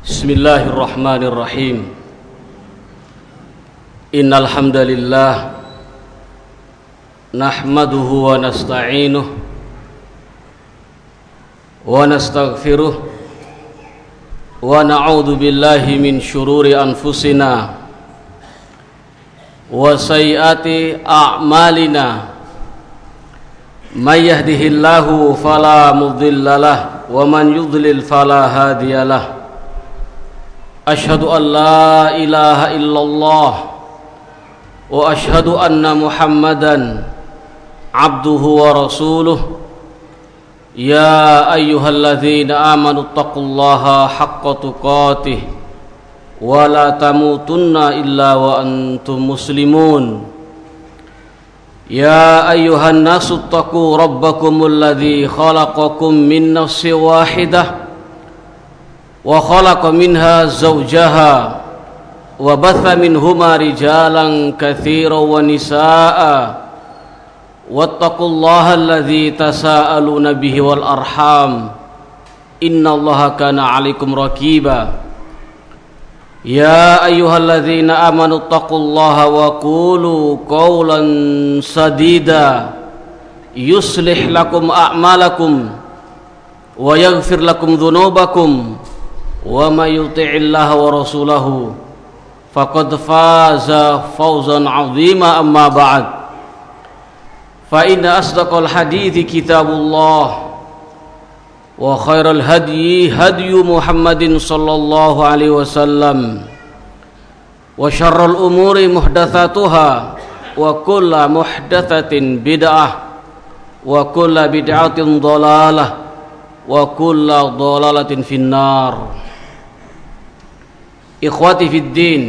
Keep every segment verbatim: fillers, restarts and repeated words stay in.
Bismillahirrahmanirrahim. Innal hamdalillah nahmaduhu wa nasta'inuhu wa nastaghfiruh wa na'udzu billahi min syururi anfusina wa sayyiati a'malina. May yahdihillahu fala mudhillalah wa man yudlil fala hadiyalah. Asyhadu an la ilaha illallah wa asyhadu anna Muhammadan abduhu wa rasuluh. Ya ayyuhalladzina amanu taqullaha haqqa tuqatih wa la tamutunna illa wa antum muslimun. Ya ayyuhan nasu taqu rabbakumul ladzi khalaqakum min nafsin wahidah wa khalaqa minha zawjaha wa batha minhuma rijalan katsiran wa nisaa'a wattaqullaha alladzi tasaaluna bihi wal arham innallaha kana 'alaikum raqiba. Ya ayyuhalladzina amanu taqullaha wa qulu qawlan sadida yuslih lakum a'malakum wa yaghfir lakum dhunubakum wa may yuti'illaha wa rasulahu faqad faza fawzan 'azima. Amma ba'd, fa inna asdaqal hadithi kitabullah wa khairal hadyi hadyu Muhammadin sallallahu alaihi wasallam wa syarrul umuri muhdatsatuha wa kullu muhdatsatin bid'ah wa kullu bid'atin dhalalah wa kullu dhalalatin finnar. Ikhwati fid din,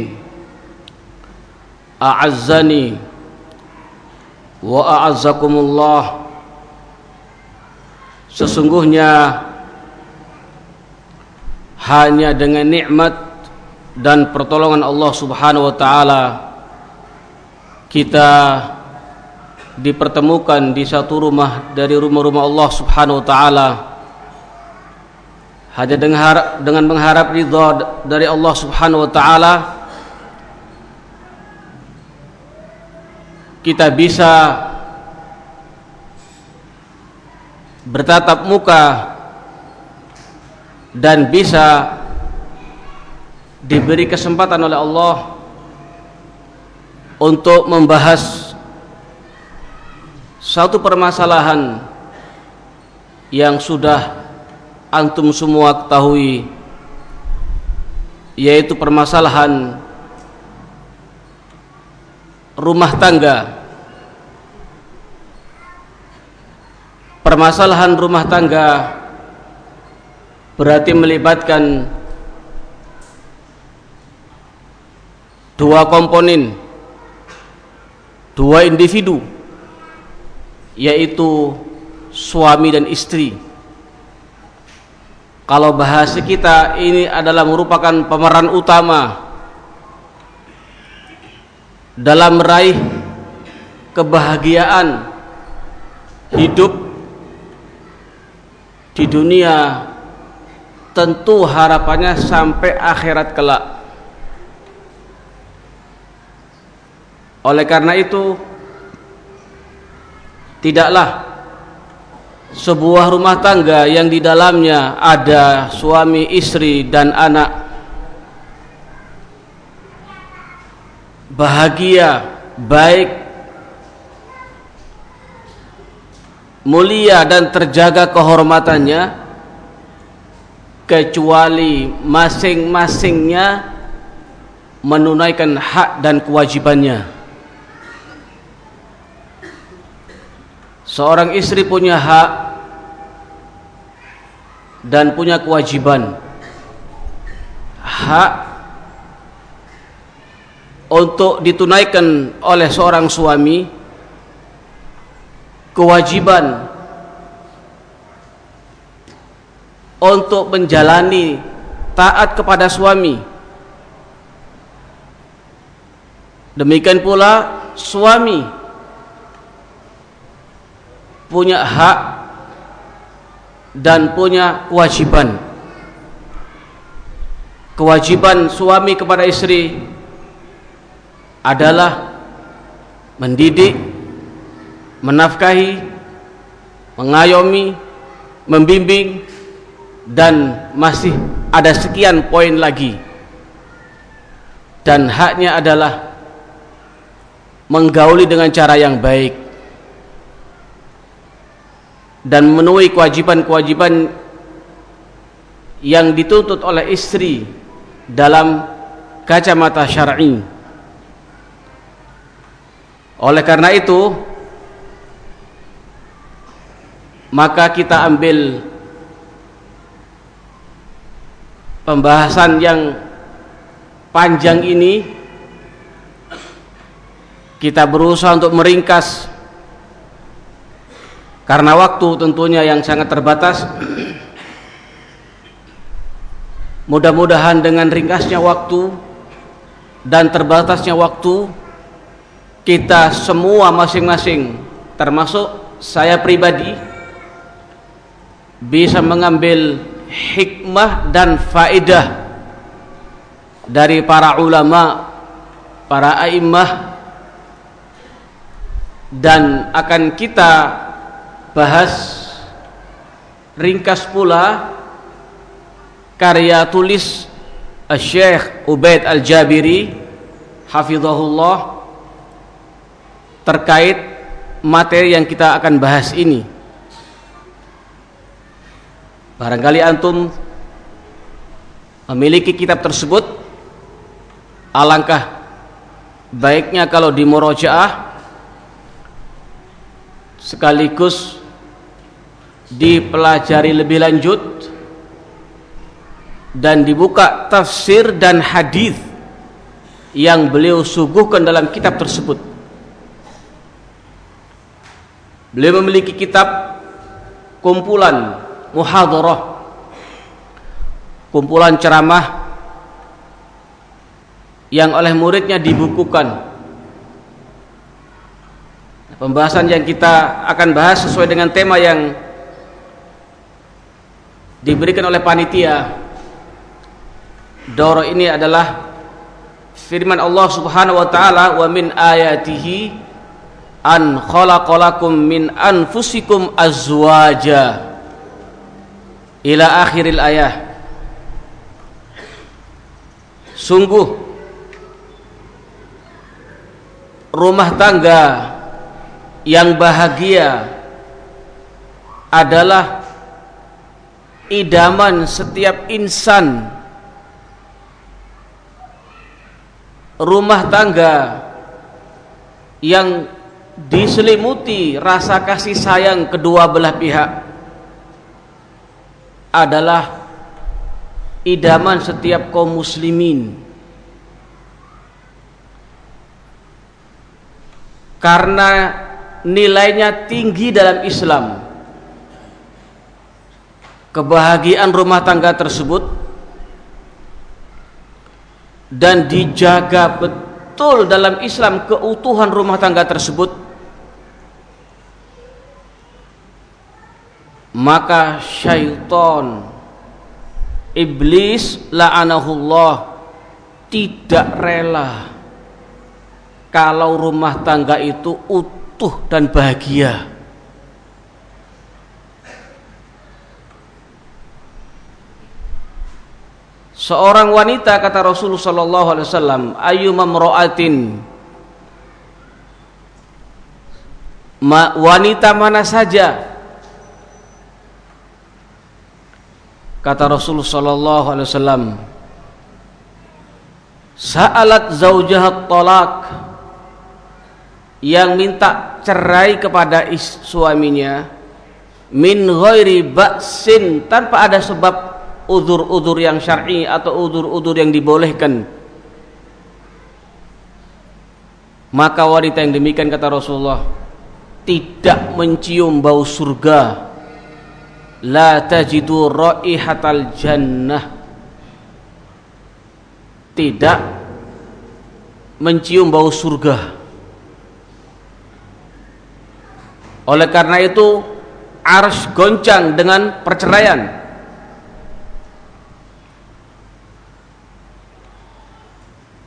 a'azzani wa a'azzakumullah. Sesungguhnya hanya dengan nikmat dan pertolongan Allah Subhanahu wa taala kita dipertemukan di satu rumah dari rumah-rumah Allah Subhanahu wa taala. Hanya dengan, dengan mengharap ridha dari Allah Subhanahu wa taala kita bisa bertatap muka dan bisa diberi kesempatan oleh Allah untuk membahas satu permasalahan yang sudah antum semua ketahui, yaitu permasalahan rumah tangga. Permasalahan rumah tangga berarti melibatkan dua komponen, dua individu, yaitu suami dan istri. Kalau bahasa kita, ini adalah merupakan pemeran utama dalam meraih kebahagiaan hidup di dunia, tentu harapannya sampai akhirat kelak. Oleh karena itu, tidaklah sebuah rumah tangga yang di dalamnya ada suami, istri, dan anak bahagia, baik, mulia, dan terjaga kehormatannya, kecuali masing-masingnya menunaikan hak dan kewajibannya. Seorang istri punya hak dan punya kewajiban. Hak untuk ditunaikan oleh seorang suami, kewajiban untuk menjalani taat kepada suami. Demikian pula suami punya hak dan punya kewajiban. kewajiban suami kepada istri adalah mendidik, menafkahi, mengayomi, membimbing, dan masih ada sekian poin lagi. Dan haknya adalah menggauli dengan cara yang baik dan memenuhi kewajiban-kewajiban yang dituntut oleh istri dalam kacamata syar'i. Oleh karena itu, maka kita ambil pembahasan yang panjang ini, kita berusaha untuk meringkas karena waktu tentunya yang sangat terbatas. Mudah-mudahan dengan ringkasnya waktu dan terbatasnya waktu, kita semua masing-masing, termasuk saya pribadi, bisa mengambil hikmah dan faedah dari para ulama, para a'immah, dan akan kita bahas ringkas pula karya tulis Syekh Ubaid Al-Jabiri hafizahullah terkait materi yang kita akan bahas ini. Barangkali antum memiliki kitab tersebut, alangkah baiknya kalau dimurojaah sekaligus dipelajari lebih lanjut dan dibuka tafsir dan hadis yang beliau suguhkan dalam kitab tersebut. Beliau memiliki kitab kumpulan muhadharah, kumpulan ceramah yang oleh muridnya dibukukan. Pembahasan yang kita akan bahas sesuai dengan tema yang diberikan oleh panitia Daurah ini adalah firman Allah Subhanahu wa taala, wa min ayatihi an khalaqalakum min anfusikum azwaja, ila akhiril ayah. Sungguh rumah tangga yang bahagia adalah idaman setiap insan. Rumah tangga yang diselimuti rasa kasih sayang kedua belah pihak adalah idaman setiap kaum muslimin, karena nilainya tinggi dalam Islam. Kebahagiaan rumah tangga tersebut dan dijaga betul dalam Islam keutuhan rumah tangga tersebut, maka syaitan, iblis la'anahullah, tidak rela kalau rumah tangga itu utuh dan bahagia. Seorang wanita, kata Rasulullah sallallahu alaihi wasallam, ayyuma mra'atin, Ma, wanita mana saja, kata Rasulullah sallallahu alaihi wasallam, sa'alat zaujaha talaq, yang minta cerai kepada suaminya, min ghairi ba'sin, tanpa ada sebab udzur-udzur yang syar'i atau udzur-udzur yang dibolehkan, maka wanita yang demikian, kata Rasulullah, tidak mencium bau surga. La tajidu raihatal jannah, tidak mencium bau surga. Oleh karena itu arsy goncang dengan perceraian.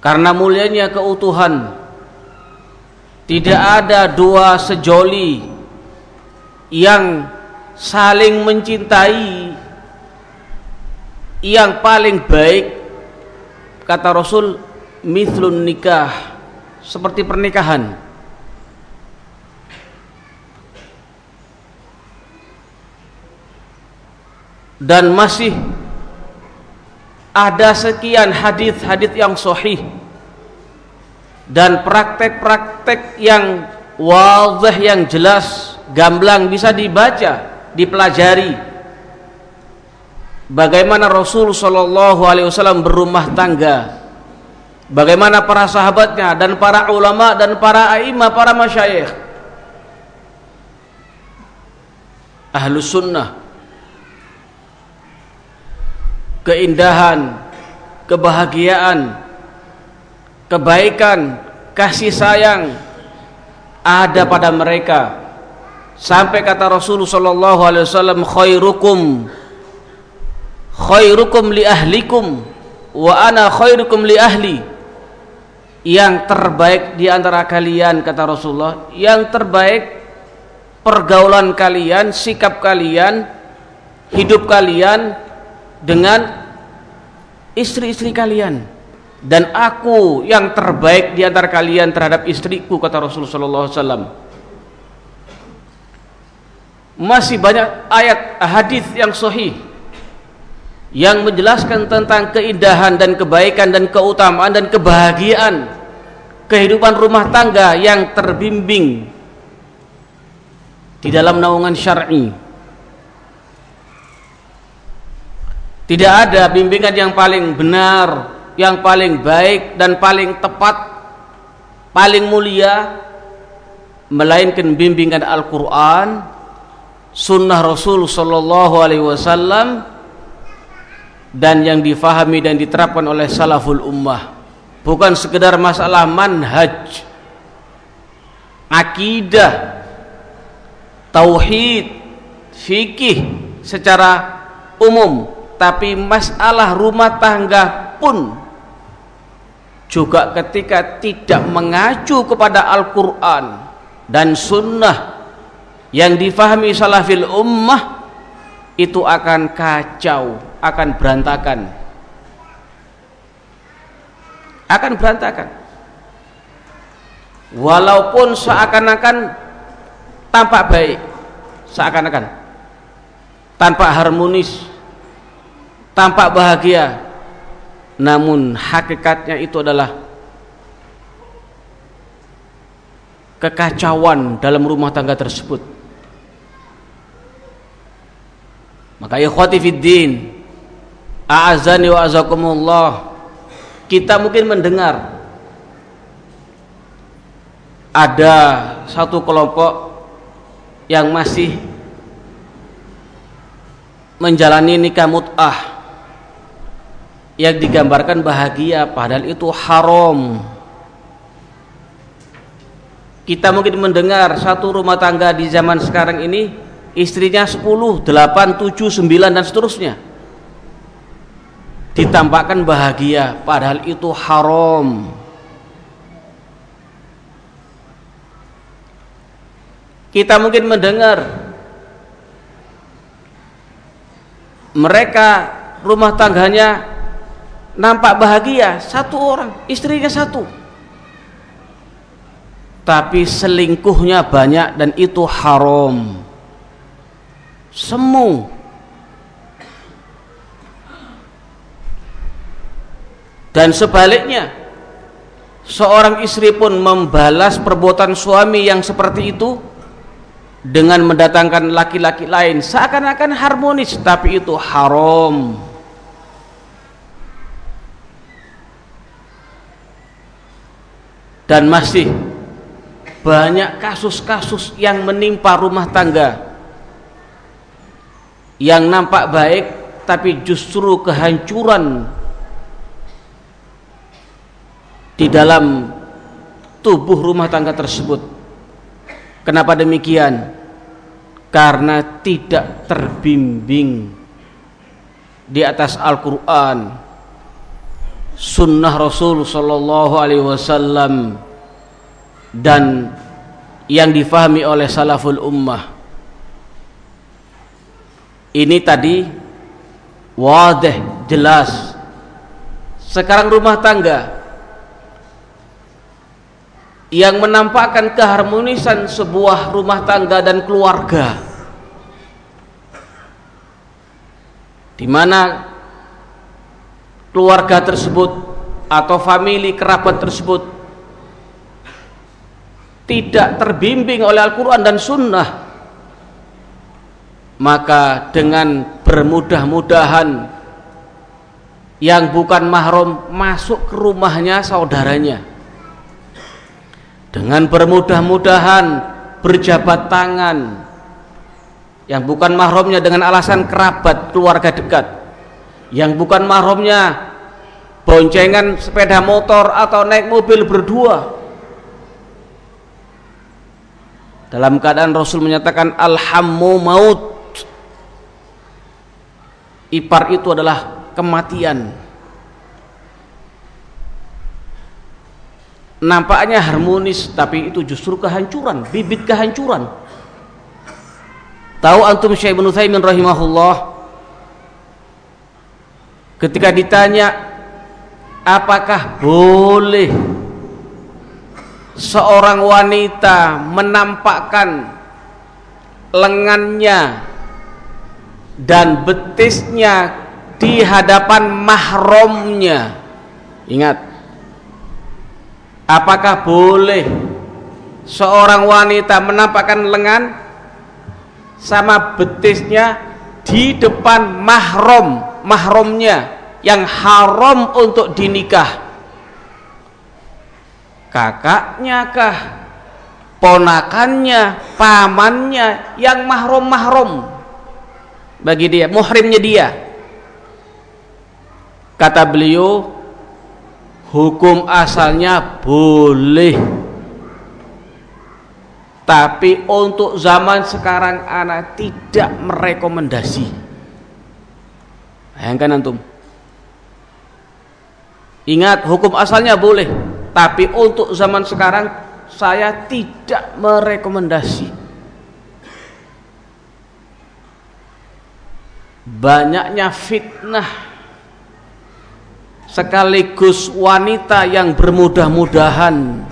karena mulianya keutuhan. Tidak ada dua sejoli yang saling mencintai yang paling baik, kata Rasul, mithlun nikah, seperti pernikahan. Dan masih ada sekian hadis-hadis yang sahih dan praktek-praktek yang wadhih, yang jelas, gamblang, bisa dibaca, dipelajari. Bagaimana Rasul Shallallahu Alaihi Wasallam berumah tangga, bagaimana para sahabatnya dan para ulama dan para a'immah, para masyayikh Ahlus Sunnah. Keindahan, kebahagiaan, kebaikan, kasih sayang ada pada mereka. Sampai kata Rasulullah sallallahu alaihi wasallam, khairukum khairukum li ahlikum wa ana khairukum li ahli. Yang terbaik di antara kalian, kata Rasulullah, yang terbaik pergaulan kalian, sikap kalian, hidup kalian dengan istri-istri kalian, dan aku yang terbaik di antara kalian terhadap istriku, kata Rasulullah sallallahu alaihi wasallam. Masih banyak ayat hadis yang sahih yang menjelaskan tentang keindahan dan kebaikan dan keutamaan dan kebahagiaan kehidupan rumah tangga yang terbimbing di dalam naungan syar'i. Tidak ada bimbingan yang paling benar, yang paling baik dan paling tepat, paling mulia, melainkan bimbingan Al-Quran, Sunnah Rasul Sallallahu Alaihi Wasallam, dan yang difahami dan diterapkan oleh salaful ummah. Bukan sekedar masalah manhaj, akidah, tauhid, fikih secara umum, tapi masalah rumah tangga pun juga ketika tidak mengacu kepada Al-Quran dan Sunnah yang difahami salafil ummah, itu akan kacau, akan berantakan, akan berantakan. Walaupun seakan-akan tampak baik, seakan-akan tampak harmonis, tampak bahagia, namun hakikatnya itu adalah kekacauan dalam rumah tangga tersebut. Maka ikhwati fiddin, a'azani wa azakumullah, kita mungkin mendengar ada satu kelompok yang masih menjalani nikah mut'ah yang digambarkan bahagia, padahal itu haram. Kita mungkin mendengar satu rumah tangga di zaman sekarang ini, istrinya sepuluh, delapan, tujuh, sembilan dan seterusnya, ditampakkan bahagia, padahal itu haram. Kita mungkin mendengar mereka rumah tangganya nampak bahagia, satu orang, istrinya satu, tapi selingkuhnya banyak dan itu haram, semu. Dan sebaliknya, seorang istri pun membalas perbuatan suami yang seperti itu dengan mendatangkan laki-laki lain, seakan-akan harmonis, tapi itu haram. Dan masih banyak kasus-kasus yang menimpa rumah tangga yang nampak baik, tapi justru kehancuran di dalam tubuh rumah tangga tersebut. Kenapa demikian? Karena tidak terbimbing di atas Al-Quran, sunnah Rasul sallallahu alaihi wasallam dan yang difahami oleh salaful ummah. Ini tadi wadih, jelas. Sekarang rumah tangga yang menampakkan keharmonisan sebuah rumah tangga dan keluarga, di mana keluarga tersebut atau famili kerabat tersebut tidak terbimbing oleh Al-Quran dan Sunnah, maka dengan bermudah-mudahan yang bukan mahram masuk ke rumahnya saudaranya, dengan bermudah-mudahan berjabat tangan yang bukan mahramnya dengan alasan kerabat keluarga dekat, yang bukan mahramnya boncengan sepeda motor atau naik mobil berdua, dalam keadaan Rasul menyatakan al-hammu maut, ipar itu adalah kematian. Nampaknya harmonis, tapi itu justru kehancuran, bibit kehancuran. Tahu antum Syekh Ibnu Utsaimin rahimahullah ketika ditanya apakah boleh seorang wanita menampakkan lengannya dan betisnya di hadapan mahramnya. Ingat, apakah boleh seorang wanita menampakkan lengan sama betisnya di depan mahram mahramnya yang haram untuk dinikah? Kakaknya kah, ponakannya, pamannya yang mahram-mahram bagi dia, muhrimnya dia? Kata beliau, hukum asalnya boleh, tapi untuk zaman sekarang anak tidak merekomendasi. Bayangkan antum. Ingat, hukum asalnya boleh, tapi untuk zaman sekarang saya tidak merekomendasi. Banyaknya fitnah sekaligus wanita yang bermudah-mudahan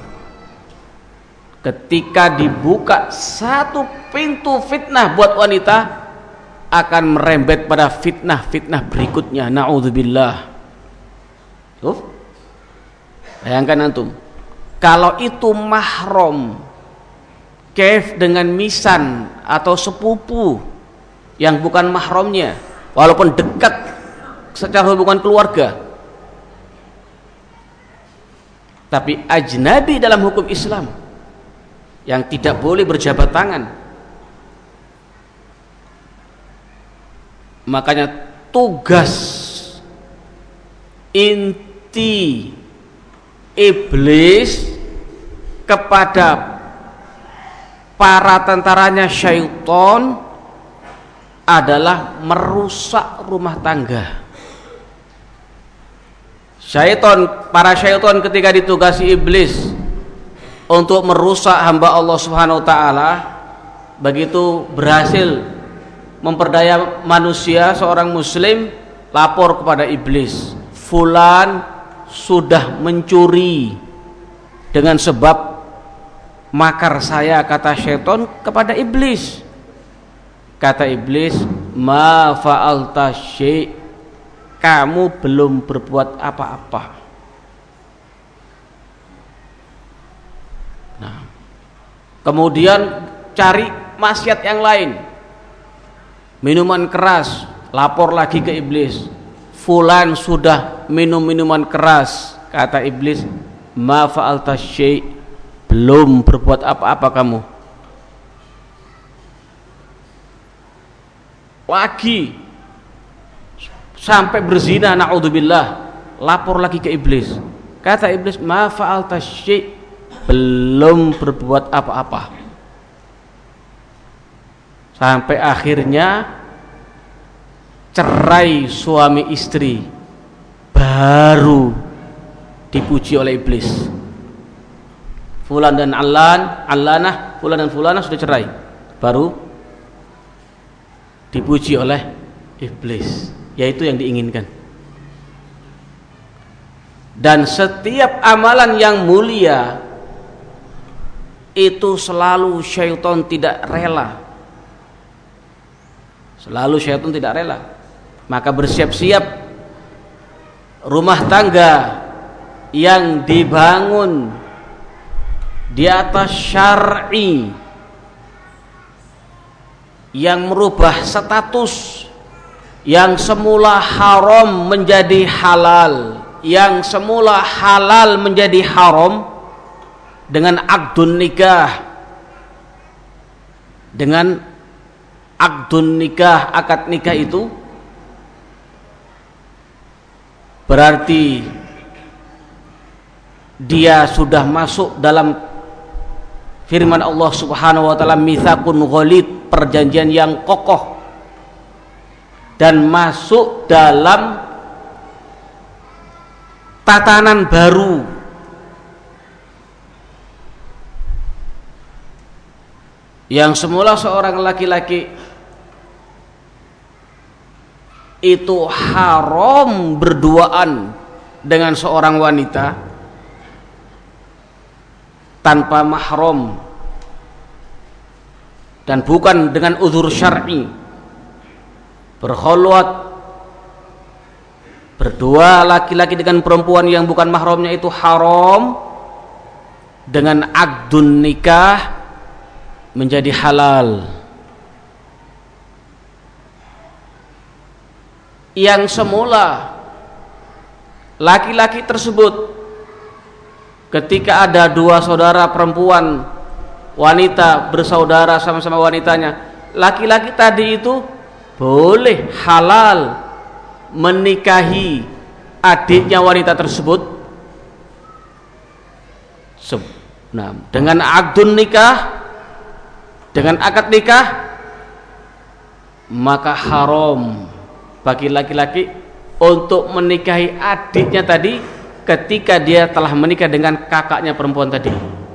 ketika dibuka satu pintu fitnah buat wanita akan merembet pada fitnah-fitnah berikutnya. Na'udzubillah. Tuh, bayangkan antum, kalau itu mahram, kef dengan misan atau sepupu yang bukan mahramnya, walaupun dekat secara hubungan keluarga, tapi ajnabi dalam hukum Islam yang tidak boleh berjabat tangan. Makanya tugas inti iblis kepada para tentaranya syaitan adalah merusak rumah tangga. Syaitan, para syaitan ketika ditugasi iblis untuk merusak hamba Allah Subhanahu wa taala, begitu berhasil memperdaya manusia, seorang muslim lapor kepada iblis, fulan sudah mencuri dengan sebab makar saya, kata syaitan kepada iblis. Kata iblis, ma fa'alta syai', kamu belum berbuat apa-apa. Nah, kemudian cari maksiat yang lain, minuman keras, lapor lagi ke iblis, fulan sudah minum minuman keras. Kata iblis, ma fa'alta syai', belum berbuat apa-apa kamu. Lagi sampai berzina, na'udzubillah, lapor lagi ke iblis. Kata iblis, ma fa'alta syai', belum berbuat apa-apa. Sampai akhirnya cerai suami istri, baru dipuji oleh iblis. Fulan dan Allan, Allanah, Fulan dan Fulanah sudah cerai, baru dipuji oleh iblis, yaitu yang diinginkan. Dan setiap amalan yang mulia itu selalu syaitan tidak rela, selalu syaitan tidak rela. Maka bersiap-siap rumah tangga yang dibangun di atas syar'i, yang merubah status yang semula haram menjadi halal, yang semula halal menjadi haram dengan akdun nikah, dengan akdun nikah, akad nikah itu berarti dia sudah masuk dalam firman Allah Subhanahu wa taala, mitsaqun ghalid, perjanjian yang kokoh, dan masuk dalam tatanan baru yang semula seorang laki-laki itu haram berduaan dengan seorang wanita tanpa mahram dan bukan dengan uzur syar'i. Berkhulwat, berdua laki-laki dengan perempuan yang bukan mahramnya itu haram, dengan akdun nikah menjadi halal. Yang semula laki-laki tersebut ketika ada dua saudara perempuan, wanita bersaudara sama-sama wanitanya, laki-laki tadi itu boleh halal menikahi adiknya wanita tersebut. Nah, dengan akdun nikah, dengan akad nikah, maka haram bagi laki-laki untuk menikahi adiknya tadi ketika dia telah menikah dengan kakaknya perempuan tadi.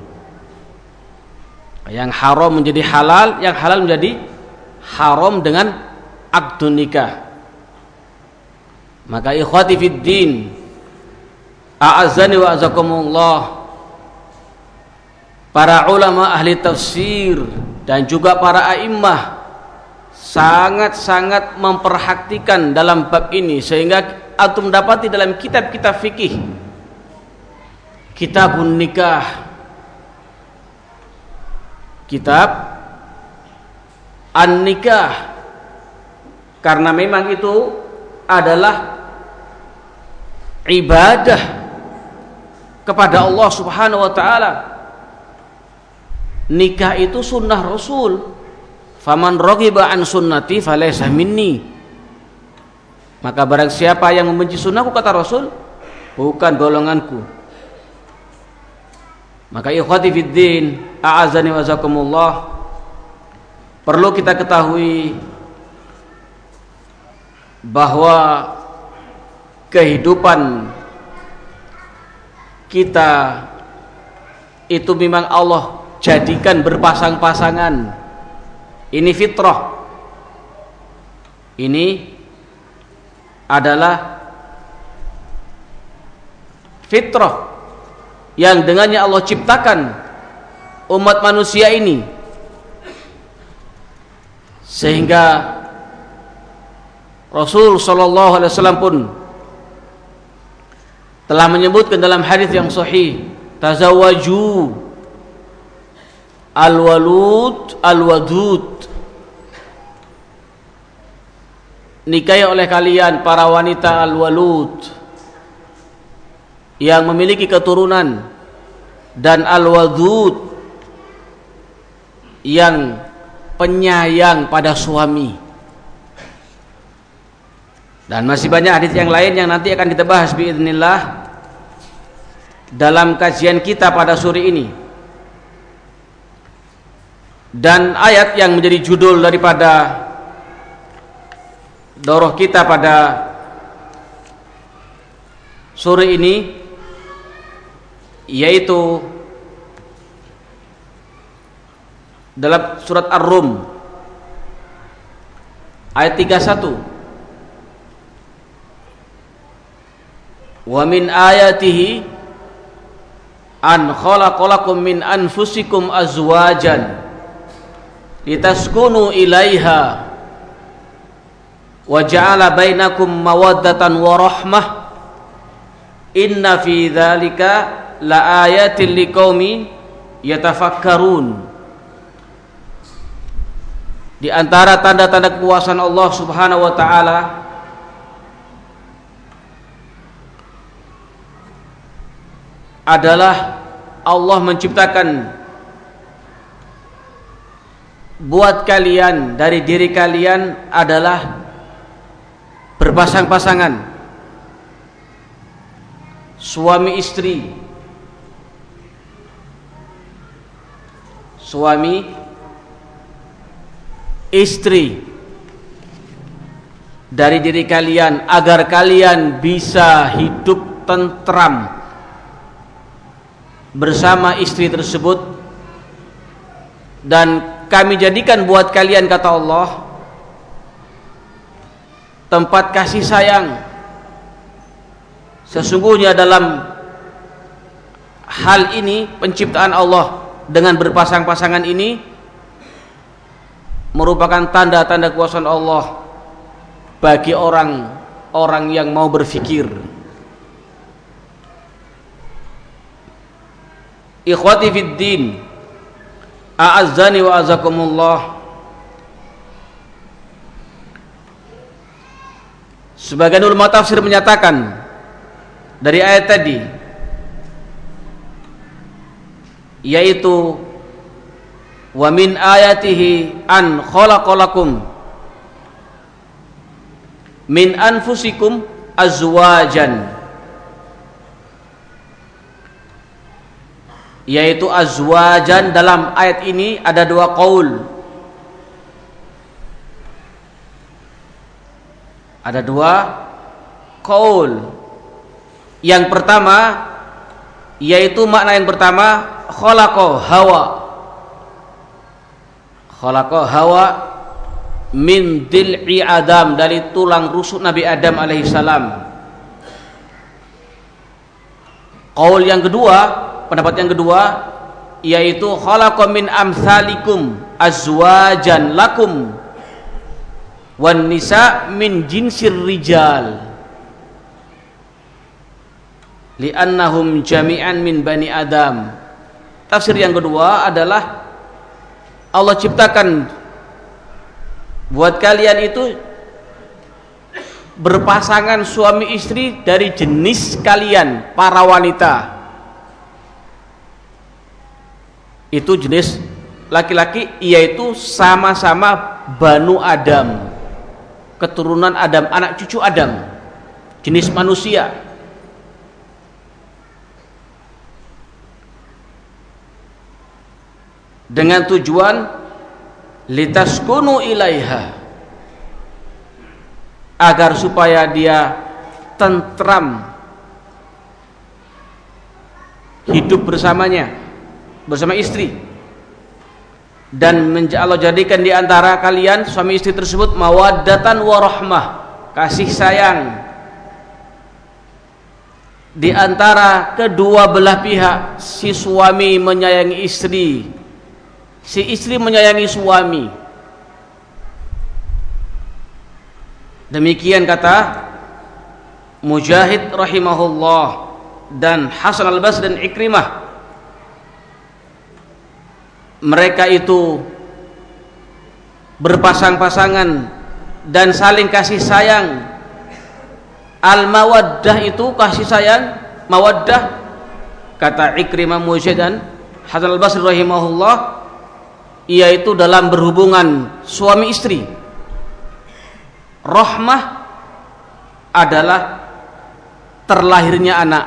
Yang haram menjadi halal, yang halal menjadi haram dengan akdun nikah. Maka ikhwati fid din, a'azzani wa azakumullah, para ulama ahli tafsir dan juga para a'immah sangat-sangat memperhatikan dalam bab ini, sehingga antum dapati dalam kitab-kitab fikih, kitabun nikah, kitab an-nikah, karena memang itu adalah ibadah kepada Allah Subhanahu wa taala. Nikah itu sunnah Rasul. Faman raghiba an sunnati falaysa minni. Maka barang siapa yang membenci sunnahku, kata Rasul, bukan golonganku. Maka ikhwati fiddin, a'azani wa zakumullah, perlu kita ketahui bahwa kehidupan kita itu memang Allah jadikan berpasang-pasangan. Ini fitrah, ini adalah fitrah yang dengannya Allah ciptakan umat manusia ini, sehingga Rasul sallallahu alaihi wasallam pun telah menyebutkan dalam hadis yang sahih, tazawwaju al-walud al-wadud, nikahi oleh kalian para wanita al-walud yang memiliki keturunan, dan al-wadud yang penyayang pada suami. Dan masih banyak hadis yang lain yang nanti akan kita bahas biidznillah dalam kajian kita pada sore ini. Dan ayat yang menjadi judul daripada doroh kita pada sore ini yaitu dalam surat Ar-Rum ayat tiga puluh satu, wa min ayatihi an khalaqalakum min anfusikum azwajan litaskunu ilaiha wa ja'ala bainakum mawaddatan wa rahmah inna fi dzalika la ayatin liqaumin yatafakkarun. Di antara tanda-tanda kekuasaan Allah Subhanahu wa taala adalah Allah menciptakan buat kalian dari diri kalian adalah berpasang-pasangan, suami istri, suami istri dari diri kalian agar kalian bisa hidup tentram bersama istri tersebut, dan kami jadikan buat kalian, kata Allah, tempat kasih sayang. Sesungguhnya dalam hal ini penciptaan Allah dengan berpasang-pasangan ini merupakan tanda-tanda kekuasaan Allah bagi orang-orang yang mau berfikir. Ikhwati fid din, a'azzani wa azakumullah. Sebagian ulama tafsir menyatakan dari ayat tadi, yaitu wa min ayatihi an khalaqalakum min anfusikum azwajan, yaitu azwajan. Dalam ayat ini ada dua qaul, ada dua qaul. Yang pertama, yaitu makna yang pertama, khalaqa hawa, khalaqa hawa min dil'i Adam, dari tulang rusuk Nabi Adam alaihissalam. Qaul yang kedua, pendapat yang kedua, yaitu khalaqa min amsalikum azwajan lakum wan nisa min jinsir rijal li'annahum jami'an min bani Adam. Tafsir yang kedua adalah Allah ciptakan buat kalian itu berpasangan suami istri dari jenis kalian, para wanita. Itu jenis laki-laki, yaitu sama-sama Banu Adam, keturunan Adam, anak cucu Adam, jenis manusia. Dengan tujuan litaskunu ilaiha, agar supaya dia tentram hidup bersamanya, bersama istri, dan Allah jadikan di antara kalian suami istri tersebut mawaddatan wa rahmah, kasih sayang di antara kedua belah pihak. Si suami menyayangi istri, si istri menyayangi suami. Demikian kata Mujahid rahimahullah dan Hasan al-Basri dan Ikrimah. Mereka itu berpasang-pasangan dan saling kasih sayang. Al-mawaddah itu kasih sayang, mawaddah, kata Ikrimah, Mujahid dan Hasan al-Basri rahimahullah, yaitu dalam berhubungan suami istri. Rahmah adalah terlahirnya anak.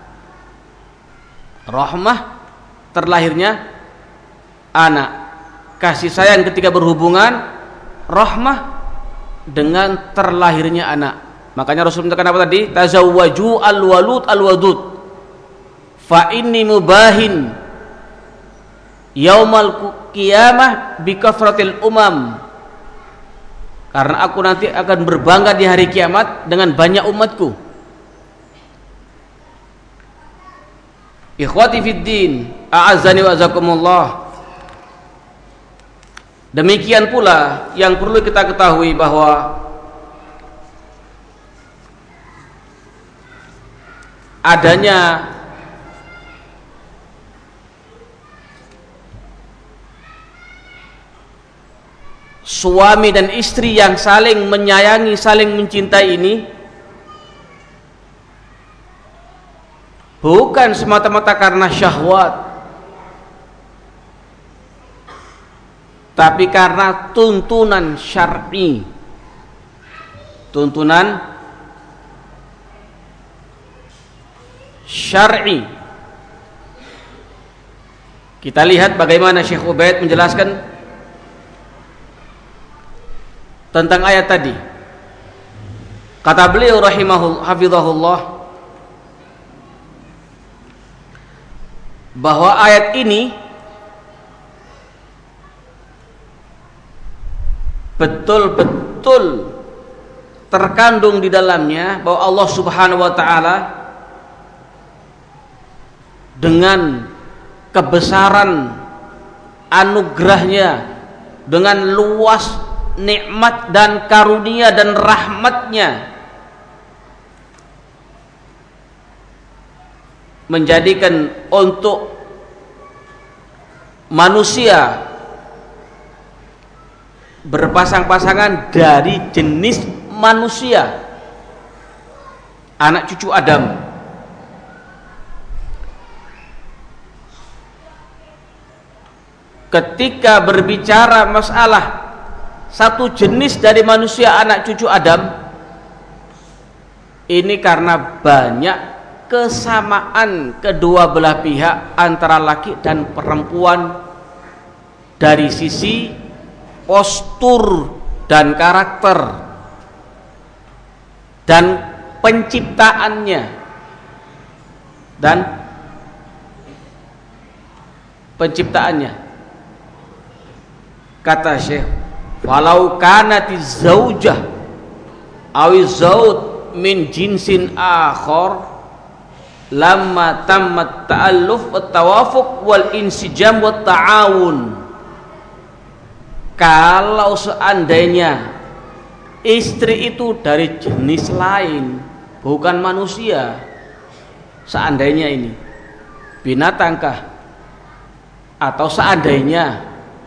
Rahmah terlahirnya anak. Kasih sayang ketika berhubungan, rahmah dengan terlahirnya anak. Makanya Rasul mengatakan apa tadi? Tazawwaju al-walud al-wadud, fa inni mubahin yaumal qiyamah bi kafratil umam, karena aku nanti akan berbangga di hari kiamat dengan banyak umatku. Ikhwati fid din, a'azzani wa azakumullah. Demikian pula yang perlu kita ketahui bahwa adanya suami dan istri yang saling menyayangi, saling mencintai ini bukan semata-mata karena syahwat, tapi karena tuntunan syar'i, tuntunan syar'i. Kita lihat bagaimana Syekh Ubaid menjelaskan tentang ayat tadi. Kata beliau rahimahullah hafizahullah bahwa ayat ini betul-betul terkandung di dalamnya bahwa Allah Subhanahu wa taala dengan kebesaran anugerahnya, dengan luas nikmat dan karunia dan rahmatnya, menjadikan untuk manusia berpasang-pasangan dari jenis manusia, anak cucu Adam. Ketika berbicara masalah satu jenis dari manusia, anak cucu Adam, ini karena banyak kesamaan kedua belah pihak antara laki dan perempuan dari sisi postur dan karakter dan penciptaannya dan penciptaannya. Kata Syekh, walau kanatiz zaujah awiz zaud min jinsin akhar lamma tammat ta'alluf wat tawafuq wal insijam wat ta'awun. Kalau seandainya istri itu dari jenis lain, bukan manusia, seandainya ini binatangkah, atau seandainya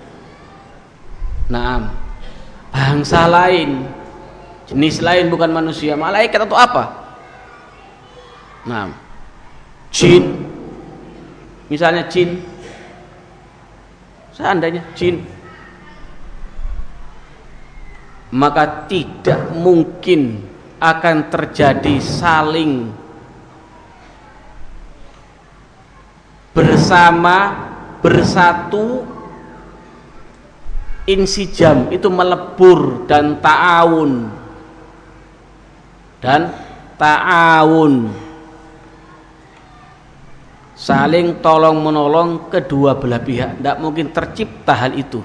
nah bangsa lain, jenis lain bukan manusia, malaikat atau apa, nah jin misalnya, jin, seandainya jin, maka tidak mungkin akan terjadi saling bersama, bersatu, insijam itu melebur, dan ta'awun dan ta'awun saling tolong menolong kedua belah pihak. Tidak mungkin tercipta hal itu.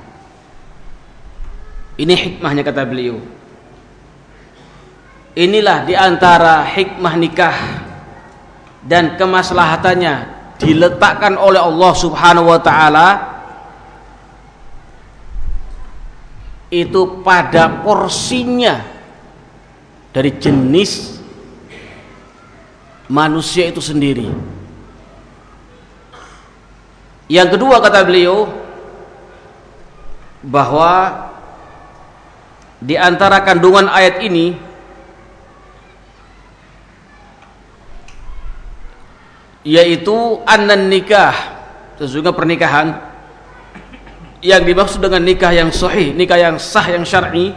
Ini hikmahnya, kata beliau. Inilah diantara hikmah nikah dan kemaslahatannya diletakkan oleh Allah Subhanahu wa ta'ala itu pada porsinya dari jenis manusia itu sendiri. Yang kedua, kata beliau, bahwa di antara kandungan ayat ini yaitu annan nikah, sesungguhnya pernikahan yang dimaksud dengan nikah yang sahih, nikah yang sah, yang syar'i,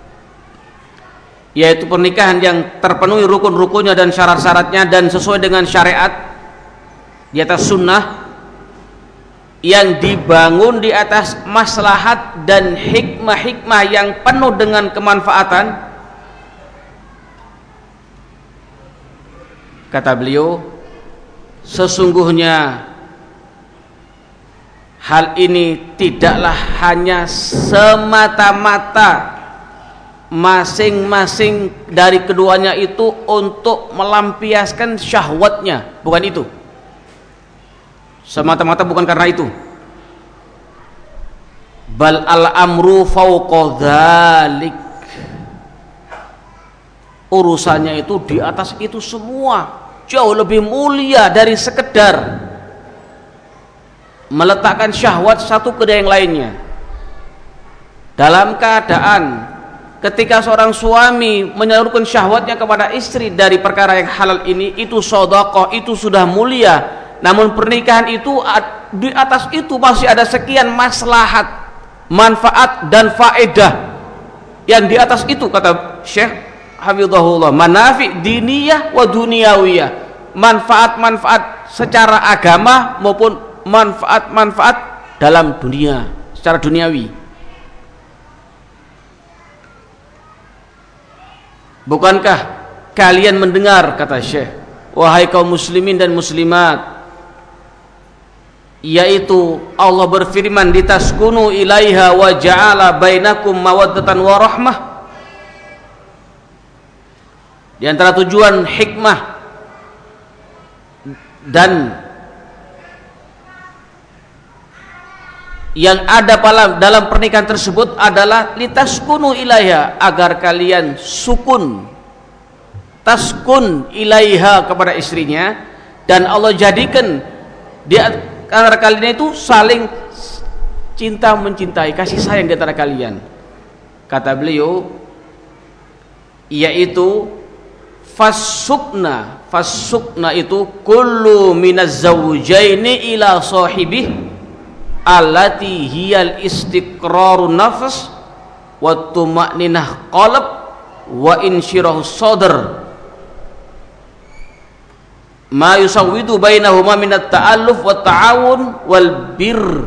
yaitu pernikahan yang terpenuhi rukun-rukunnya dan syarat-syaratnya dan sesuai dengan syariat di atas sunnah, yang dibangun di atas maslahat dan hikmah-hikmah yang penuh dengan kemanfaatan. Kata beliau, sesungguhnya hal ini tidaklah hanya semata-mata masing-masing dari keduanya itu untuk melampiaskan syahwatnya, bukan itu. Semata-mata bukan karena itu. Bal al-amru fawqa dzalik. Urusannya itu di atas itu semua, jauh lebih mulia dari sekedar meletakkan syahwat satu ke yang lainnya. Dalam keadaan ketika seorang suami menyalurkan syahwatnya kepada istri dari perkara yang halal ini, itu sedekah, itu sudah mulia. Namun pernikahan itu di atas itu masih ada sekian maslahat, manfaat dan faedah yang di atas itu, kata Syekh hafizahullah, manafi diniyah wa duniyawiyah, manfaat-manfaat secara agama maupun manfaat-manfaat dalam dunia secara duniawi. Bukankah kalian mendengar, kata Syekh, wahai kaum muslimin dan muslimat, yaitu Allah berfirman, litaskunu ilaiha wa ja'ala bainakum mawaddatan wa rahmah. Di antara tujuan hikmah dan yang ada dalam pernikahan tersebut adalah litaskunu ilaiha, agar kalian sukun, taskun ilaiha, kepada istrinya, dan Allah jadikan di antara kalian itu saling cinta mencintai, kasih sayang di antara kalian. Kata beliau, yaitu fasukna, fasukna itu kullu minaz zawjaini ila sahibih allati hiyal istiqrarun nafs wa tuma'ninah qalb wa insyirahu sadr ma yusawwidu bainahuma minat ta'alluf wa ta'awun wal bir.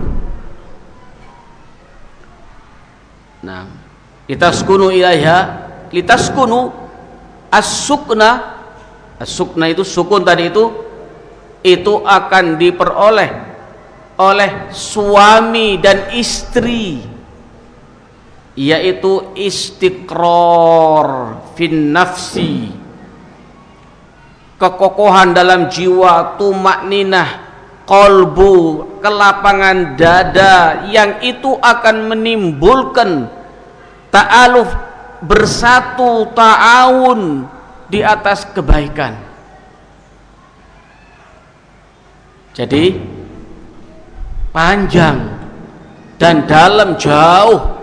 Nah, litaskunu ilaiha, litaskunu as-sukna, as-sukna itu sukun tadi itu itu akan diperoleh oleh suami dan istri, yaitu istiqrar fin nafsi, kekokohan dalam jiwa, tumakninah qalbu, kelapangan dada, yang itu akan menimbulkan ta'aluf, bersatu, ta'awun di atas kebaikan. Jadi panjang dan dalam jauh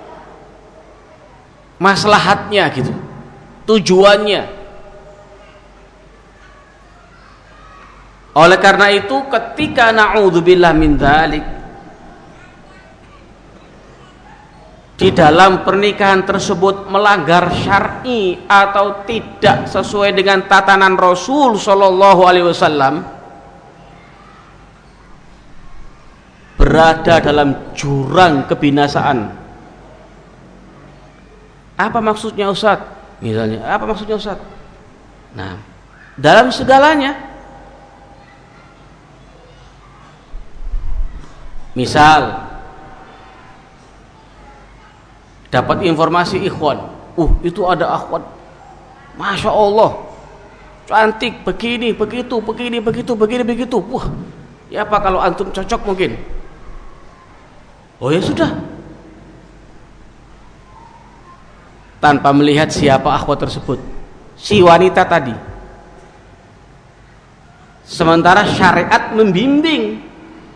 maslahatnya gitu, tujuannya. Oleh karena itu, ketika na'udzubillah min dzalik, di dalam pernikahan tersebut melanggar syar'i atau tidak sesuai dengan tatanan Rasul sallallahu alaihi wasallam, berada dalam jurang kebinasaan. Apa maksudnya Ustaz? Misalnya, apa maksudnya Ustaz? Nah, dalam segalanya. Misal dapat informasi ikhwan, uh itu ada akhwat, masya Allah, cantik, begini, begitu, begini, begitu, begini, begitu. Wah, ya apa kalau antum cocok mungkin? Oh ya sudah, tanpa melihat siapa akhwat tersebut, si wanita tadi. Sementara syariat membimbing,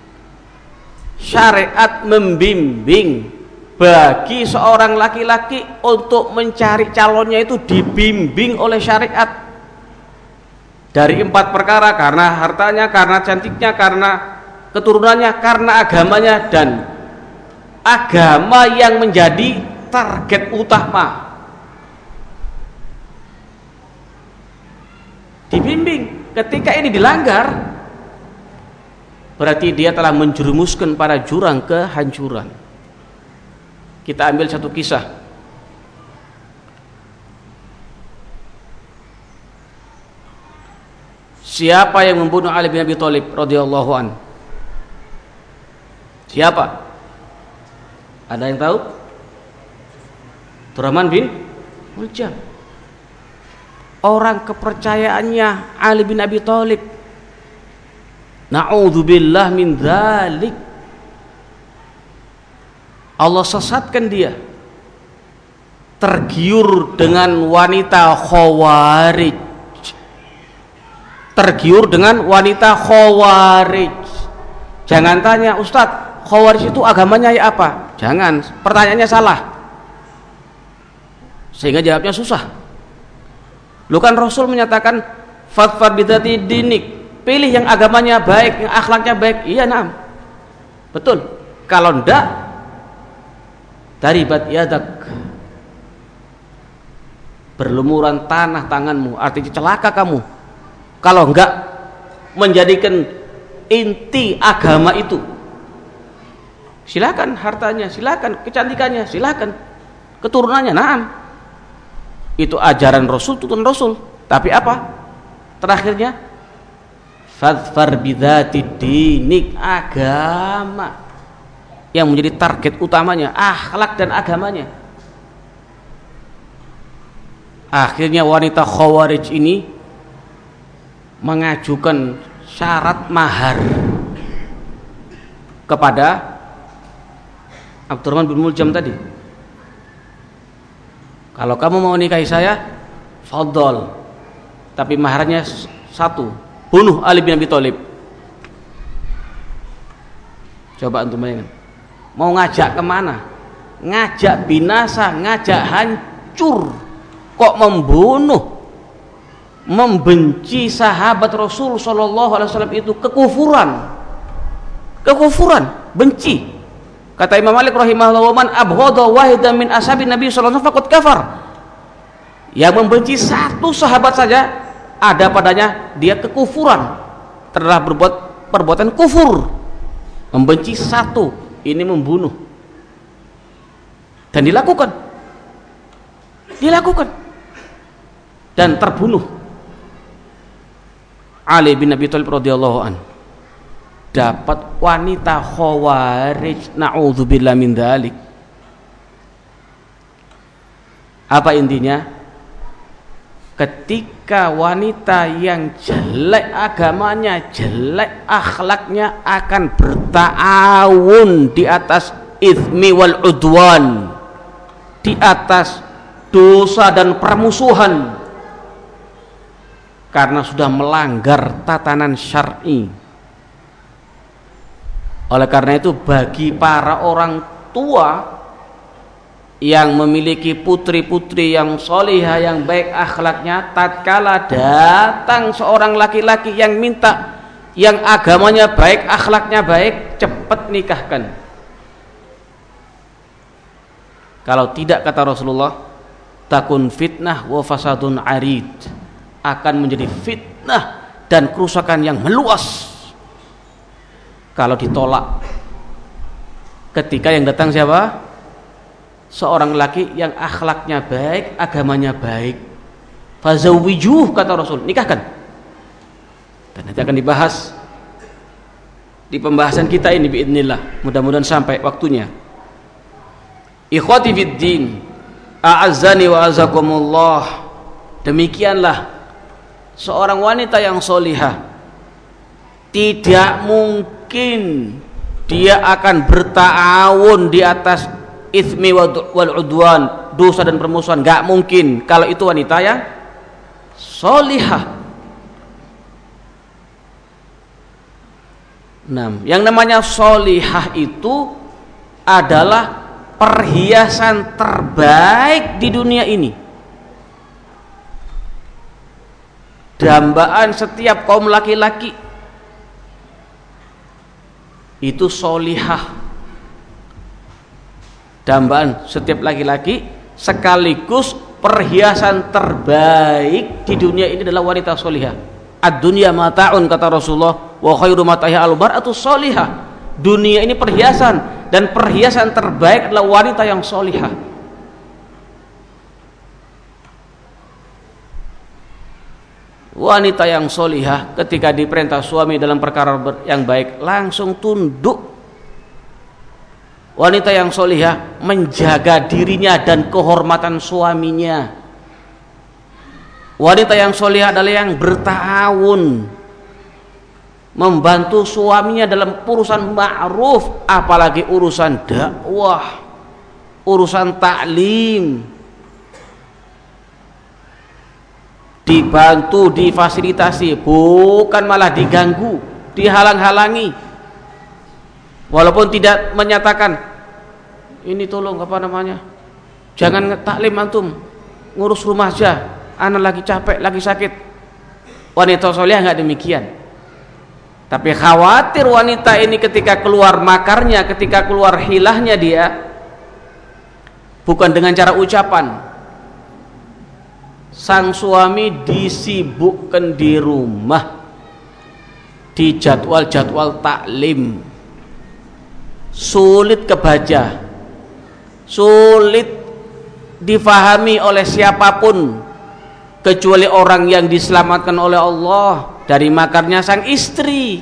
syariat membimbing bagi seorang laki-laki untuk mencari calonnya itu dibimbing oleh syariat dari empat perkara: karena hartanya, karena cantiknya, karena keturunannya, karena agamanya, dan agama yang menjadi target utama. Dibimbing. Ketika ini dilanggar, berarti dia telah menjerumuskan pada jurang kehancuran. Kita ambil satu kisah. Siapa yang membunuh Ali bin Abi Thalib radhiyallahu an? Siapa? Ada yang tahu? Abdurrahman bin Muljam. Orang kepercayaannya Ali bin Abi Thalib. Na'udzubillah min dzalik. Allah sesatkan dia. Tergiur dengan wanita Khawarij. Tergiur dengan wanita Khawarij. Jangan tanya, Ustadz, Khawarij itu agamanya ya apa? Jangan, pertanyaannya salah, sehingga jawabnya susah. Lu kan Rasul menyatakan fadfar bidzati dinik, pilih yang agamanya baik, yang akhlaknya baik. Iya, nah, betul. Kalau ndak, taribat yadak, berlumuran tanah tanganmu, artinya celaka kamu kalau enggak menjadikan inti agama itu. Silakan hartanya, silakan kecantikannya, silakan keturunannya, naam. Itu ajaran Rasul, tuntunan Rasul. Tapi apa? Terakhirnya fadfar bidzati dinik, agama yang menjadi target utamanya, akhlak dan agamanya. Akhirnya wanita Khawarij ini mengajukan syarat mahar kepada Abdurrahman bin Muljam tadi. Kalau kamu mau nikahi saya, fadhol, tapi maharnya satu, bunuh Ali bin Abi Thalib. Coba antum bayangkan, mau ngajak kemana? Ngajak binasa, ngajak hancur, kok membunuh, membenci sahabat Rasul sallallahu alaihi wasallam, itu kekufuran. Kekufuran, benci. Kata Imam Malik rahimahullah, man abghadha wahidan min ashabin Nabi sallallahu alaihi wasallam faqad kafar. Yang membenci satu sahabat saja ada padanya dia kekufuran, telah berbuat perbuatan kufur. Membenci satu, ini membunuh. Dan dilakukan. Dilakukan. Dan terbunuh. Ali bin Abi Thalib radhiyallahu an dapat wanita Khawarij, na'udzubillah min dzalik. Apa intinya? Ketika wanita yang jelek agamanya, jelek akhlaknya akan berta'awun di atas itsmi wal udwan, di atas dosa dan permusuhan, karena sudah melanggar tatanan syar'i. Oleh karena itu, bagi para orang tua yang memiliki putri-putri yang solihah, yang baik akhlaknya, tatkala datang seorang laki-laki yang minta, yang agamanya baik, akhlaknya baik, cepat nikahkan. Kalau tidak, kata Rasulullah, takun fitnah wa fasadun arid, akan menjadi fitnah dan kerusakan yang meluas kalau ditolak. Ketika yang datang siapa? Seorang laki yang akhlaknya baik, agamanya baik. Fazawwijuh, kata Rasul, nikahkan. Dan nanti akan dibahas di pembahasan kita ini biidznillah, mudah-mudahan sampai waktunya. Ikhwati fiddin, a'azzani wa azakumullah. Demikianlah seorang wanita yang solihah, tidak mungkin dia akan berta'awun di atas itsmi wal udwan, dosa dan permusuhan. Gak mungkin kalau itu wanita yang solihah. Nah, yang namanya solihah itu adalah perhiasan terbaik di dunia ini, dambaan setiap kaum laki-laki itu solihah. Dambaan setiap laki-laki sekaligus perhiasan terbaik di dunia ini adalah wanita solihah. Ad-dunya mata'un, kata Rasulullah, wa khairu mata'ha al-bar'atu solihah. Dunia ini perhiasan, dan perhiasan terbaik adalah wanita yang solihah. Wanita yang solihah ketika diperintah suami dalam perkara yang baik langsung tunduk. Wanita yang solihah menjaga dirinya dan kehormatan suaminya. Wanita yang solihah adalah yang bertahun membantu suaminya dalam urusan ma'ruf, apalagi urusan dakwah, urusan taklim, dibantu, difasilitasi, bukan malah diganggu, dihalang-halangi. Walaupun tidak menyatakan, ini tolong apa namanya, jangan taklim antum, ngurus rumah aja, anak lagi capek, lagi sakit. Wanita soleh nggak demikian, tapi khawatir wanita ini ketika keluar makarnya, ketika keluar hilahnya dia, bukan dengan cara ucapan. Sang suami disibukkan di rumah, di jadwal-jadwal taklim, sulit kebaca, sulit difahami oleh siapapun kecuali orang yang diselamatkan oleh Allah dari makarnya sang istri.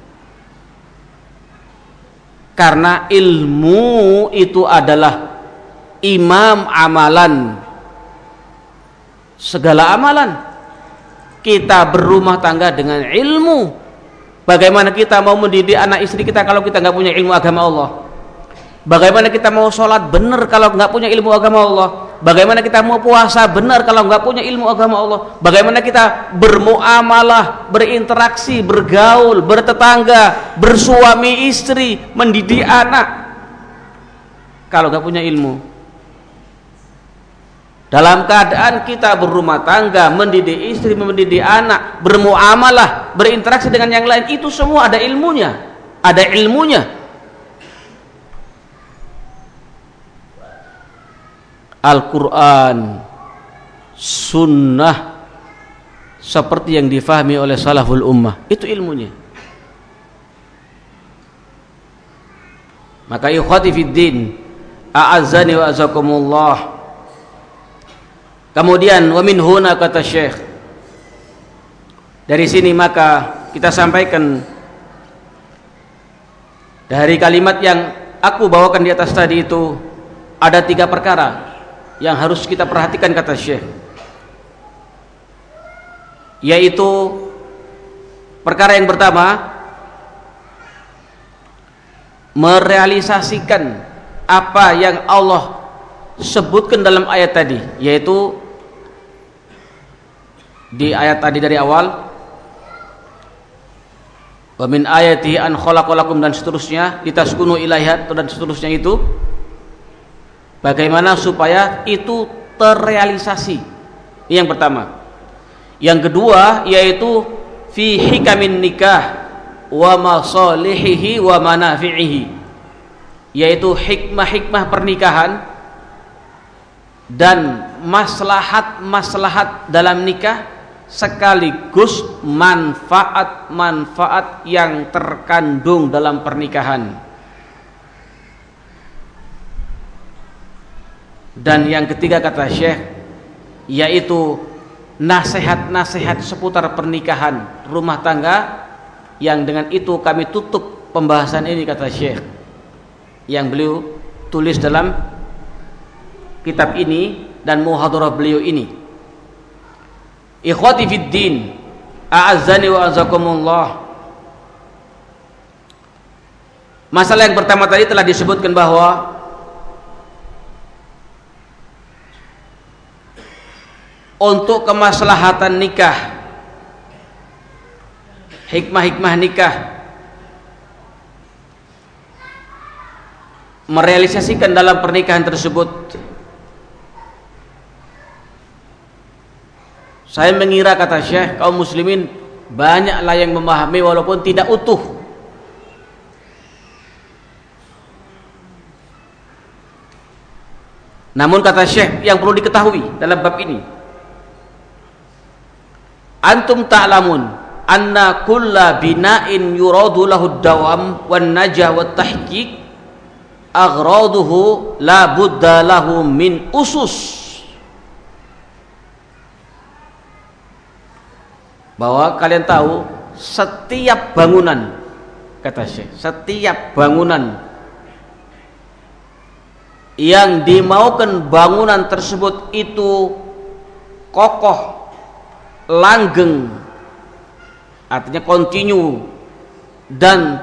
Karena ilmu itu adalah imam amalan, segala amalan. Kita berumah tangga dengan ilmu. Bagaimana kita mau mendidik anak istri kita kalau kita nggak punya ilmu agama Allah? Bagaimana kita mau sholat benar kalau nggak punya ilmu agama Allah? Bagaimana kita mau puasa benar kalau nggak punya ilmu agama Allah? Bagaimana kita bermuamalah, berinteraksi, bergaul, bertetangga, bersuami istri, mendidik anak kalau nggak punya ilmu? Dalam keadaan kita berumah tangga, mendidik istri, mendidik anak, bermuamalah, berinteraksi dengan yang lain, itu semua ada ilmunya, ada ilmunya. Al-Quran, sunnah, seperti yang difahami oleh salaful ummah, itu ilmunya. Maka ikhwati fiddin, a'azzani wa azakumullah. Kemudian wa min huna, kata Syekh, dari sini maka kita sampaikan dari kalimat yang aku bawakan di atas tadi itu ada tiga perkara yang harus kita perhatikan, kata Syekh, yaitu perkara yang pertama, merealisasikan apa yang Allah sebutkan dalam ayat tadi, yaitu di ayat tadi dari awal, wa min ayatihi an khalaqalakum dan seterusnya, litaskunu ilaiha dan seterusnya, itu bagaimana supaya itu terrealisasi. Ini yang pertama. Yang kedua yaitu fi hikamin nikah wa masalihihi wa manafi'ihi, yaitu hikmah-hikmah pernikahan dan maslahat-maslahat dalam nikah, sekaligus manfaat-manfaat yang terkandung dalam pernikahan. Dan yang ketiga, kata Syekh, yaitu nasihat-nasihat seputar pernikahan rumah tangga, yang dengan itu kami tutup pembahasan ini, kata Syekh, yang beliau tulis dalam kitab ini dan muhadarah beliau ini. Ikhwati fiddin, a'azzani wa azakumullah. Masalah yang pertama tadi telah disebutkan bahwa untuk kemaslahatan nikah, hikmah-hikmah nikah, merealisasikan dalam pernikahan tersebut, saya mengira, kata Syekh, kaum muslimin banyaklah yang memahami walaupun tidak utuh. Namun kata Syekh, yang perlu diketahui dalam bab ini, antum ta'lamun anna kulla bina'in yuradu lahu dawam wan najah wat tahqiq aghraduhu la budda lahu min usus. bahwa kalian tahu setiap bangunan, kata Syekh, setiap bangunan yang dimaukan bangunan tersebut itu kokoh, langgeng, artinya kontinu, dan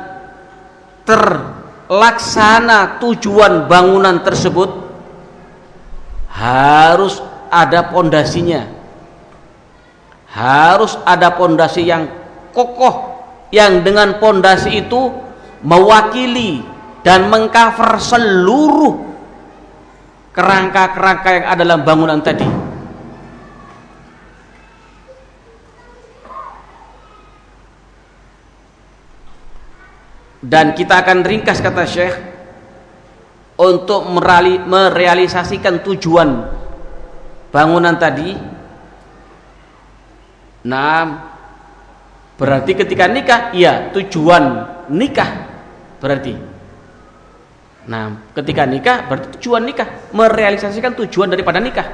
terlaksana tujuan bangunan tersebut, harus ada pondasinya, harus ada pondasi yang kokoh, yang dengan pondasi itu mewakili dan mengcover seluruh kerangka-kerangka yang ada dalam bangunan tadi. Dan kita akan ringkas, kata Syekh, untuk merealisasikan tujuan bangunan tadi. Nah, berarti ketika nikah, iya, tujuan nikah berarti. Nah, ketika nikah berarti tujuan nikah, merealisasikan tujuan daripada nikah.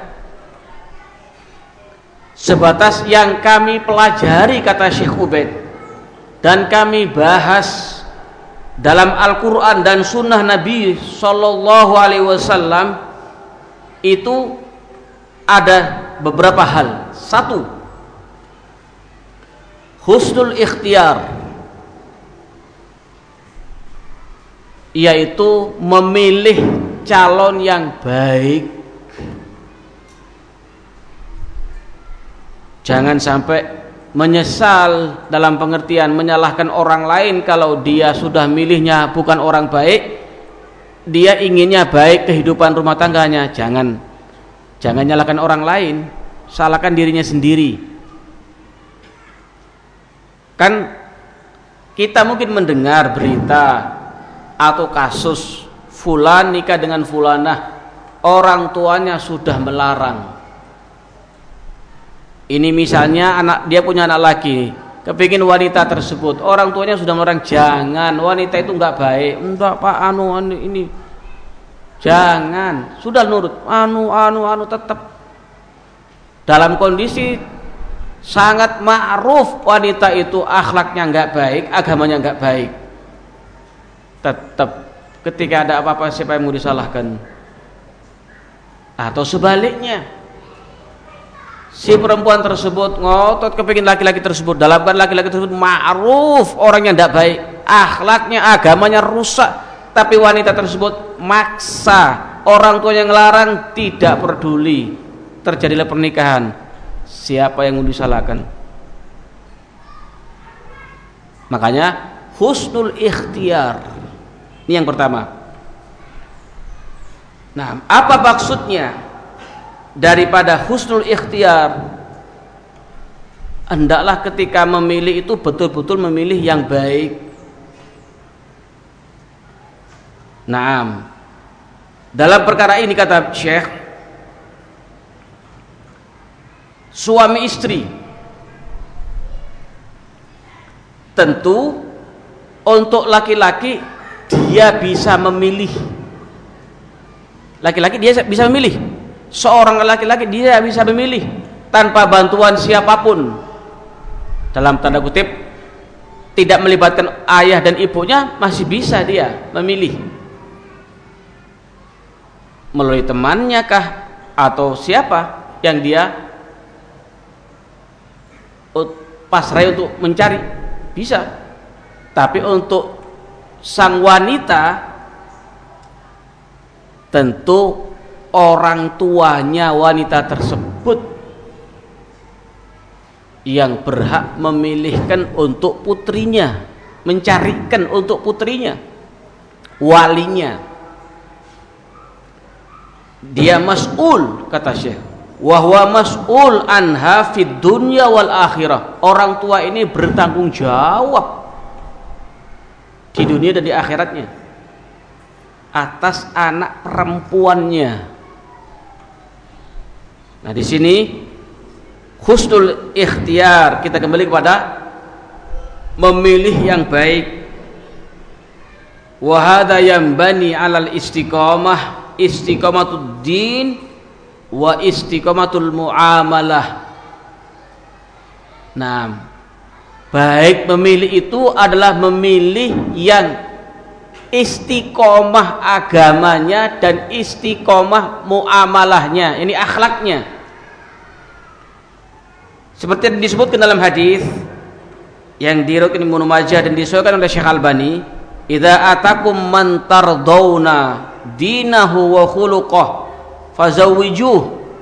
Sebatas yang kami pelajari, kata Syekh Ubaid, dan kami bahas dalam Al-Quran dan Sunnah Nabi Sallallahu Alaihi Wasallam, itu ada beberapa hal. Satu, husnul ikhtiar, yaitu memilih calon yang baik. Jangan sampai menyesal dalam pengertian menyalahkan orang lain kalau dia sudah milihnya bukan orang baik, dia inginnya baik kehidupan rumah tangganya. Jangan jangan nyalahkan orang lain, salahkan dirinya sendiri. Kan kita mungkin mendengar berita atau kasus fulan nikah dengan fulanah, orang tuanya sudah melarang. Ini misalnya anak dia punya anak laki, kepingin wanita tersebut, orang tuanya sudah melarang, jangan, wanita itu enggak baik. Enggak Pak, anu anu ini jangan, sudah nurut, anu anu anu tetap dalam kondisi sangat ma'ruf wanita itu akhlaknya enggak baik, agamanya enggak baik. Tetap ketika ada apa-apa, siapa yang mau disalahkan? Atau sebaliknya, si perempuan tersebut ngotot kepingin laki-laki tersebut, dalam kan laki-laki tersebut ma'ruf orangnya tidak baik, akhlaknya, agamanya rusak, tapi wanita tersebut maksa, orang tua yang ngelarang, tidak peduli, terjadilah pernikahan. Siapa yang mau disalahkan? Makanya husnul ikhtiar, ini yang pertama. Nah, apa maksudnya daripada husnul ikhtiar? Hendaklah ketika memilih itu betul-betul memilih yang baik. Naam. Dalam perkara ini, kata Syekh, suami istri tentu untuk laki-laki dia bisa memilih, laki-laki dia bisa memilih, seorang laki-laki dia bisa memilih tanpa bantuan siapapun, dalam tanda kutip tidak melibatkan ayah dan ibunya, masih bisa dia memilih melalui temannya kah atau siapa yang dia pasrah untuk mencari, bisa. Tapi untuk sang wanita tentu orang tuanya wanita tersebut yang berhak memilihkan untuk putrinya, mencarikan untuk putrinya, walinya. Dia mas'ul, kata Syekh, wa huwa mas'ul anha fid dunya wal akhirah. Orang tua ini bertanggung jawab di dunia dan di akhiratnya atas anak perempuannya. Nah, di sini husnul ikhtiar, kita kembali kepada memilih yang baik. Wa hadza yanbani 'alal istiqamah, istiqamatud din wa istiqamatul muamalah. Nah, Baik memilih itu adalah memilih yang istiqomah agamanya dan istiqomah muamalahnya, ini akhlaknya. Seperti yang disebutkan dalam hadis yang diriwayatkan Ibnu Majah dan disahihkan oleh Syekh Albani, "Idza atakum man tardawna dinahu wa khuluquh fazawwijuh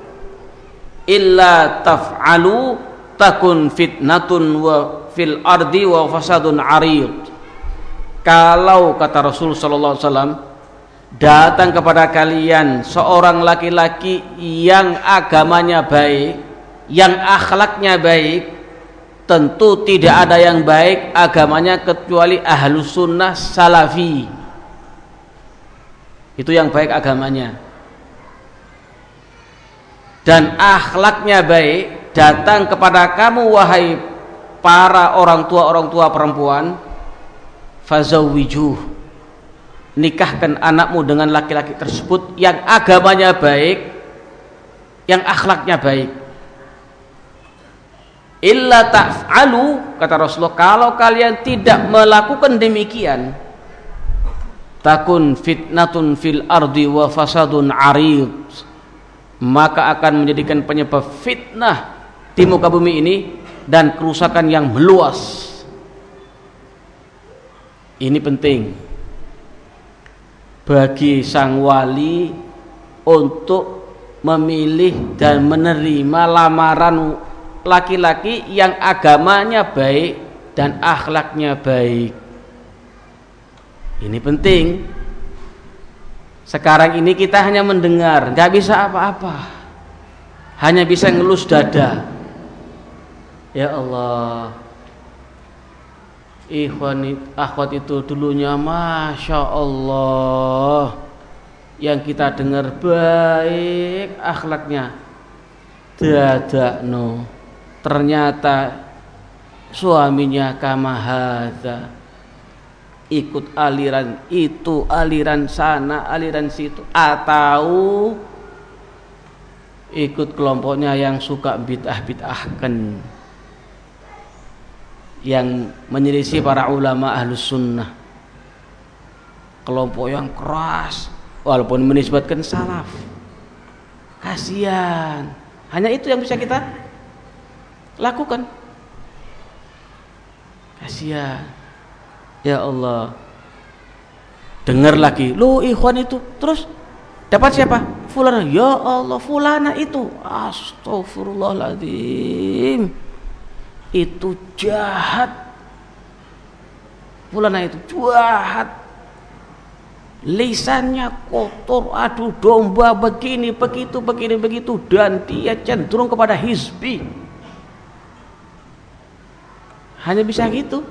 illa taf'alu takun fitnatun wa fil ardi wa fasadun 'arid." Kalau kata Rasul sallallahu alaihi wasallam, datang kepada kalian seorang laki-laki yang agamanya baik, yang akhlaknya baik, tentu tidak ada yang baik agamanya kecuali ahlus sunnah salafi. Itu yang baik agamanya dan akhlaknya baik. Datang kepada kamu wahai para orang tua orang tua perempuan, fazawwijuh, nikahkan anakmu dengan laki-laki tersebut yang agamanya baik, yang akhlaknya baik. Illa ta'falu, kata Rasulullah, kalau kalian tidak melakukan demikian, takun fitnatun fil ardi wa fasadun 'arid, maka akan menjadikan penyebab fitnah di muka bumi ini dan kerusakan yang meluas. Ini penting bagi sang wali untuk memilih dan menerima lamaran laki-laki yang agamanya baik dan akhlaknya baik. Ini penting. Sekarang ini kita hanya mendengar, nggak bisa apa-apa, hanya bisa ngelus dada. Ya Allah, ikhwan akhwat itu dulunya masya Allah, yang kita dengar baik akhlaknya, dadakno ternyata suaminya kama hadza, ikut aliran itu, aliran sana, aliran situ, atau ikut kelompoknya yang suka bid'ah-bid'ahkan, yang menyelisih para ulama ahlus sunnah, kelompok yang keras walaupun menisbatkan salaf. Kasihan, hanya itu yang bisa kita lakukan. Kasihan. Ya Allah, dengar lagi, lo ikhwan itu terus dapat siapa? Fulana. Ya Allah, fulana itu, astagfirullahaladzim, itu jahat. Fulana itu jahat, lisannya kotor, adu domba, begini begitu begini begitu, dan dia cenderung kepada hizbi. Hanya bisa gitu.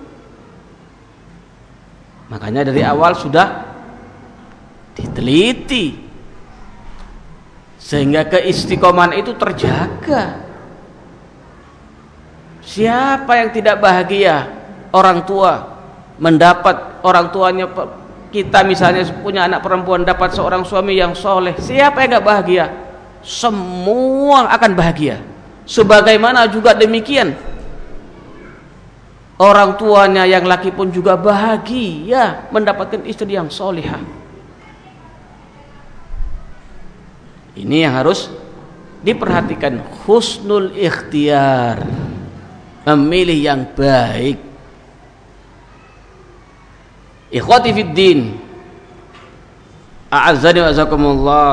Makanya dari awal sudah diteliti sehingga keistiqomahan itu terjaga. Siapa yang tidak bahagia orang tua mendapat orang tuanya, kita misalnya punya anak perempuan dapat seorang suami yang soleh, siapa yang gak bahagia? Semua akan bahagia. Sebagaimana juga demikian orang tuanya yang laki pun juga bahagia mendapatkan istri yang solihah. Ini yang harus diperhatikan, husnul ikhtiar, memilih yang baik. Ikhwati fid din, a'azzani wa azakumullah.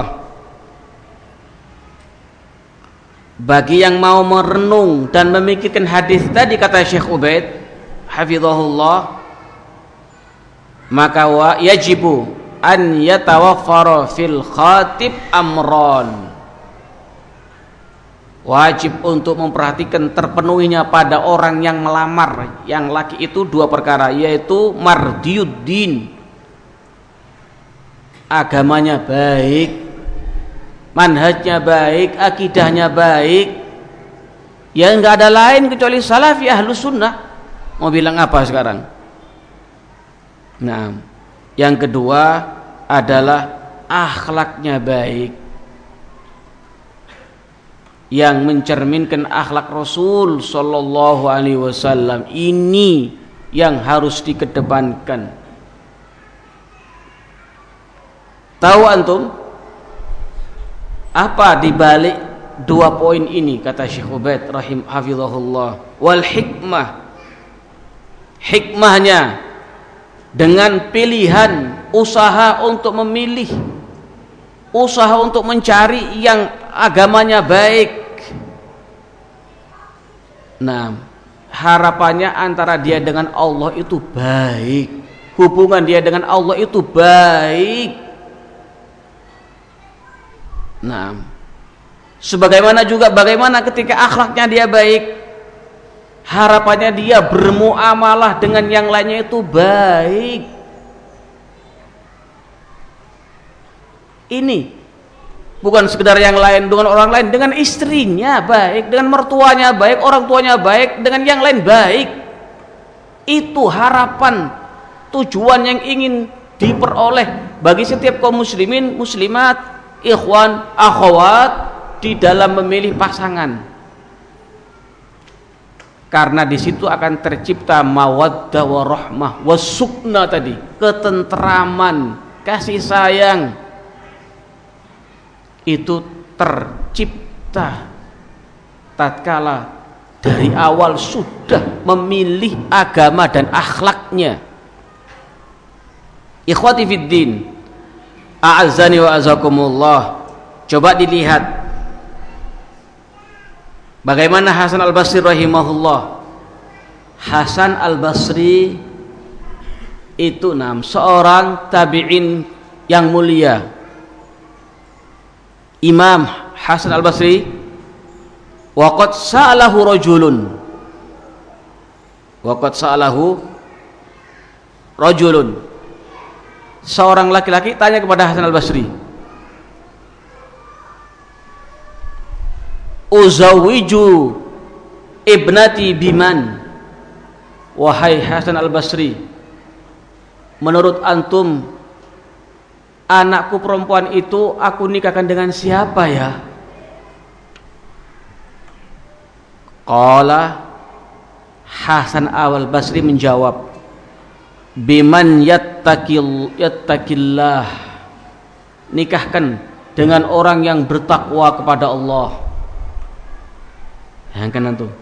Bagi yang mau merenung dan memikirkan hadis tadi, kata Syekh Ubaid hafizahullah, maka wa yajibu an yatawaffara fil khatib amron, wajib untuk memperhatikan terpenuhinya pada orang yang melamar yang laki itu dua perkara, yaitu mardiyuddin, agamanya baik, manhajnya baik, akidahnya baik, ya enggak ada lain kecuali salafi ahlus sunnah. Mau bilang apa sekarang? Nah, yang kedua adalah akhlaknya baik. yang mencerminkan akhlak Rasul sallallahu alaihi wasallam. Ini yang harus dikedepankan. Tahu antum apa dibalik dua poin ini? Kata Syekh Ubaid rahim hafizahullah, wal hikmah, hikmahnya dengan pilihan usaha untuk memilih, usaha untuk mencari yang agamanya baik. Nah, harapannya antara dia dengan Allah itu baik, hubungan dia dengan Allah itu baik. Nah, sebagaimana juga bagaimana ketika akhlaknya dia baik, harapannya dia bermuamalah dengan yang lainnya itu baik. Ini bukan sekedar yang lain dengan orang lain, dengan istrinya baik, dengan mertuanya baik, orang tuanya baik, dengan yang lain baik. Itu harapan, tujuan yang ingin diperoleh bagi setiap kaum muslimin, muslimat, ikhwan, akhwat di dalam memilih pasangan. Karena di situ akan tercipta mawaddah warahmah wasukna tadi, ketentraman, kasih sayang. Itu tercipta tatkala dari awal sudah memilih agama dan akhlaknya. Ikhwati fiddin, a'azzani wa azakumullah, coba dilihat bagaimana Hasan al-Basri rahimahullah. Hasan al-Basri itu nam seorang tabi'in yang mulia. Imam Hasan al-Basri waqad sa'alahu rajulun waqad sa'alahu rajulun seorang laki-laki tanya kepada Hasan al-Basri, uzawiju ibnati biman, wahai Hasan al-Basri, menurut antum anakku perempuan itu aku nikahkan dengan siapa ya? Qala, Hasan al-Basri menjawab, biman yattaqil yattaqillah, nikahkan dengan orang yang bertakwa kepada Allah. Yang kan antum,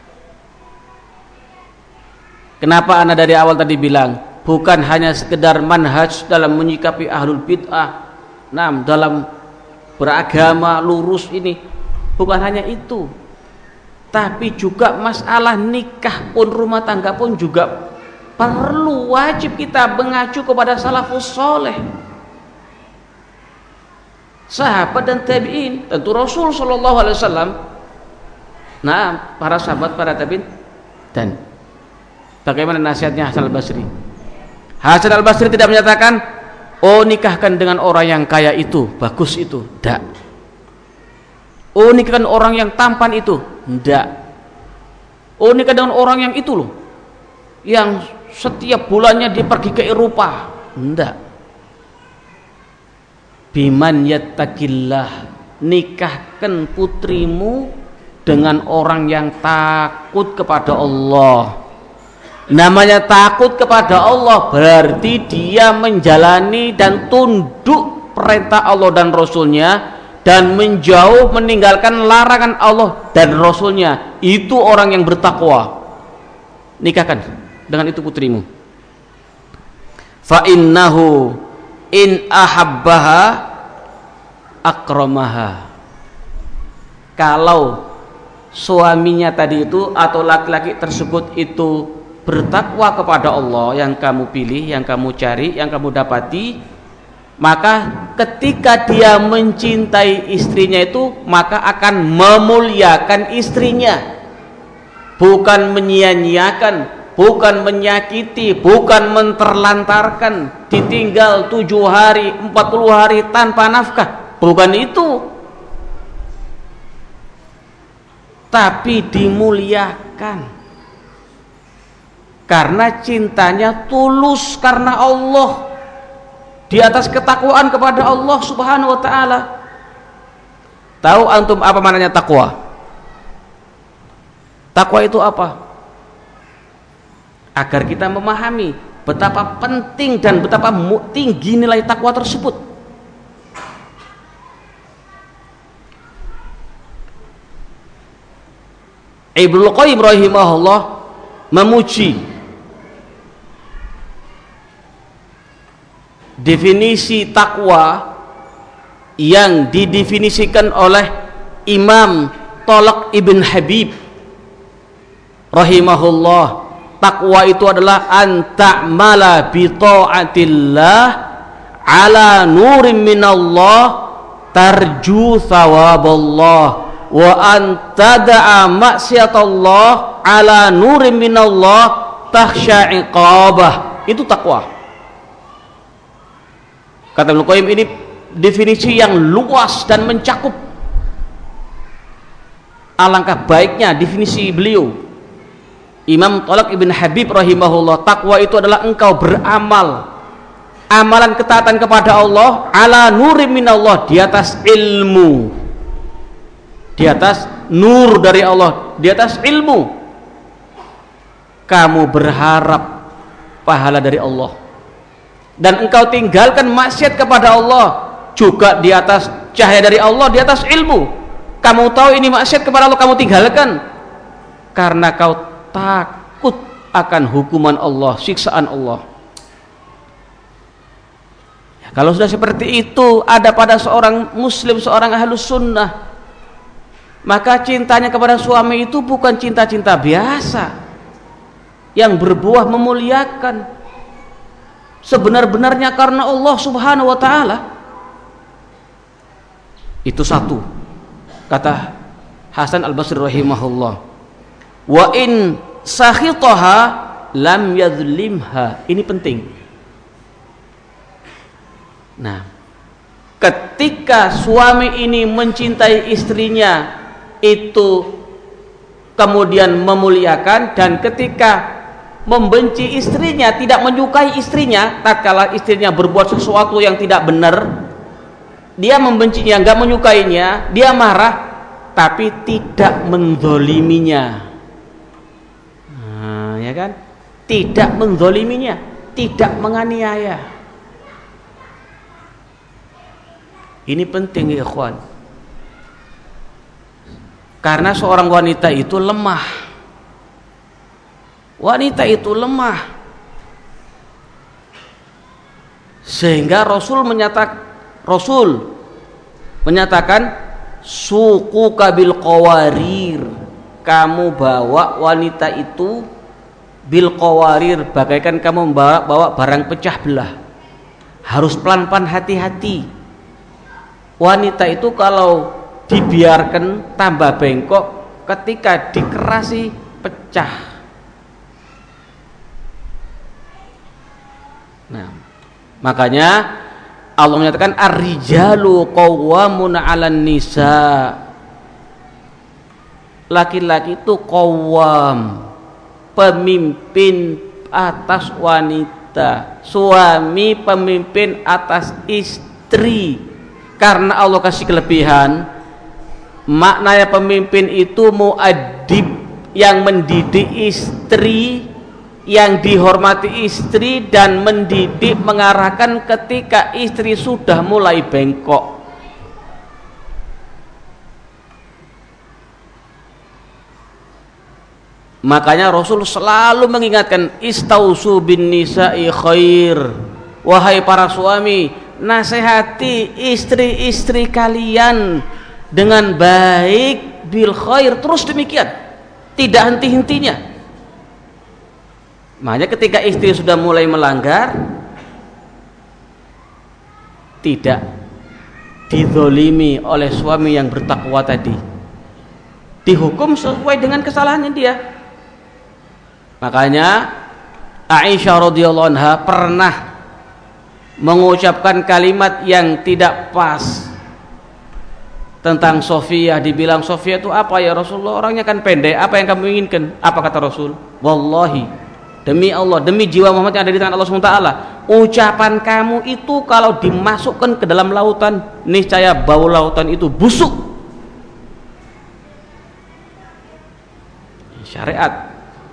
kenapa ana dari awal tadi bilang bukan hanya sekedar manhaj dalam menyikapi ahlul bid'ah, nah dalam beragama lurus ini, bukan hanya itu, tapi juga masalah nikah pun, rumah tangga pun juga perlu, wajib kita mengacu kepada salafus soleh, sahabat dan tabi'in, tentu Rasul sallallahu alaihi wasallam, nah para sahabat, para tabi'in. Dan bagaimana nasihatnya Hasan al-Basri? Hasan al-Basri tidak menyatakan, oh nikahkan dengan orang yang kaya itu, bagus itu, tidak. Oh nikahkan orang yang tampan itu, tidak. Oh nikahkan dengan orang yang itu loh, yang setiap bulannya dia pergi ke Eropa, tidak. Biman yattaqillah, nikahkan putrimu dengan orang yang takut kepada Allah. Namanya takut kepada Allah berarti dia menjalani dan tunduk perintah Allah dan Rasulnya, dan menjauh meninggalkan larangan Allah dan Rasulnya. Itu orang yang bertakwa. Nikahkan dengan itu putrimu. Fa innahu in ahabbaha akramaha. Kalau suaminya tadi itu atau laki-laki tersebut itu bertakwa kepada Allah yang kamu pilih, yang kamu cari, yang kamu dapati, maka ketika dia mencintai istrinya itu, maka akan memuliakan istrinya, bukan menyia-nyiakan, bukan menyakiti, bukan menterlantarkan, ditinggal tujuh hari, empat puluh hari tanpa nafkah, bukan itu, tapi dimuliakan karena cintanya tulus karena Allah, di atas ketakwaan kepada Allah subhanahu wa ta'ala. Tahu antum apa maknanya takwa? Takwa itu apa? Agar kita memahami betapa penting dan betapa tinggi nilai takwa tersebut. Ibnu Qayyim rahimahullah memuji definisi takwa yang didefinisikan oleh Imam Thalaq ibn Habib rahimahullah. Takwa itu adalah anta'mala bi ta'atillah ala nurin minallah tarju thawaballah wa antada'a maksiatallah ala nurin minallah takhsha iqabah. Itu takwa. Kata Ibnu Qayyim, ini definisi yang luas dan mencakup. Alangkah baiknya definisi beliau Imam Thalaq ibn Habib rahimahullah. Takwa itu adalah engkau beramal amalan ketaatan kepada Allah ala nurim minallah, di atas ilmu, di atas nur dari Allah, di atas ilmu kamu berharap pahala dari Allah, dan engkau tinggalkan maksiat kepada Allah juga di atas cahaya dari Allah, di atas ilmu. Kamu tahu ini maksiat kepada Allah, kamu tinggalkan karena kau takut akan hukuman Allah, siksaan Allah. Ya, kalau sudah seperti itu ada pada seorang muslim, seorang ahlus sunnah, maka cintanya kepada suami itu bukan cinta-cinta biasa yang berbuah memuliakan, sebenar-benarnya karena Allah subhanahu wa ta'ala. Itu satu, kata Hasan al-Basri rahimahullah. Wa in sakhitaha lam yadhlimha. Ini penting. Nah, ketika suami ini mencintai istrinya itu kemudian memuliakan, dan ketika membenci istrinya, tidak menyukai istrinya, tatkala istrinya berbuat sesuatu yang tidak benar, dia membencinya, enggak menyukainya, dia marah, tapi tidak menzoliminya. Ya kan? Tidak menzoliminya, tidak menganiaya. Ini penting ya ikhwan, karena seorang wanita itu lemah. Wanita itu lemah, sehingga Rasul menyatakan Rasul menyatakan suku kabil qawarir, kamu bawa wanita itu bil qawarir, bagaikan kamu membawa bawa barang pecah belah. Harus pelan-pelan, hati-hati. Wanita itu kalau dibiarkan tambah bengkok, ketika dikerasi pecah. Nah, makanya Allah menyatakan ar-rijalu qawwamun 'alan nisa. Laki-laki itu qawwam, pemimpin atas wanita, suami pemimpin atas istri. Karena Allah kasih kelebihan, maknanya pemimpin itu mu'addib, yang mendidik istri, yang dihormati istri, dan mendidik, mengarahkan ketika istri sudah mulai bengkok. Makanya Rasul selalu mengingatkan, istausu bin nisa'i khair. Wahai para suami, nasihati istri-istri kalian dengan baik, bil khair, terus demikian, tidak henti-hentinya. Makanya ketika istri sudah mulai melanggar, tidak dizolimi oleh suami yang bertakwa tadi, dihukum sesuai dengan kesalahannya dia. Makanya Aisyah radhiyallahu anha pernah mengucapkan kalimat yang tidak pas tentang Sofiyah. Dibilang, Sofiyah itu apa ya Rasulullah, orangnya kan pendek, apa yang kamu inginkan? Apa kata Rasul? Wallahi, demi Allah, demi jiwa Muhammad yang ada di tangan Allah subhanahu wa taala, ucapan kamu itu kalau dimasukkan ke dalam lautan, niscaya bau lautan itu busuk. syariat,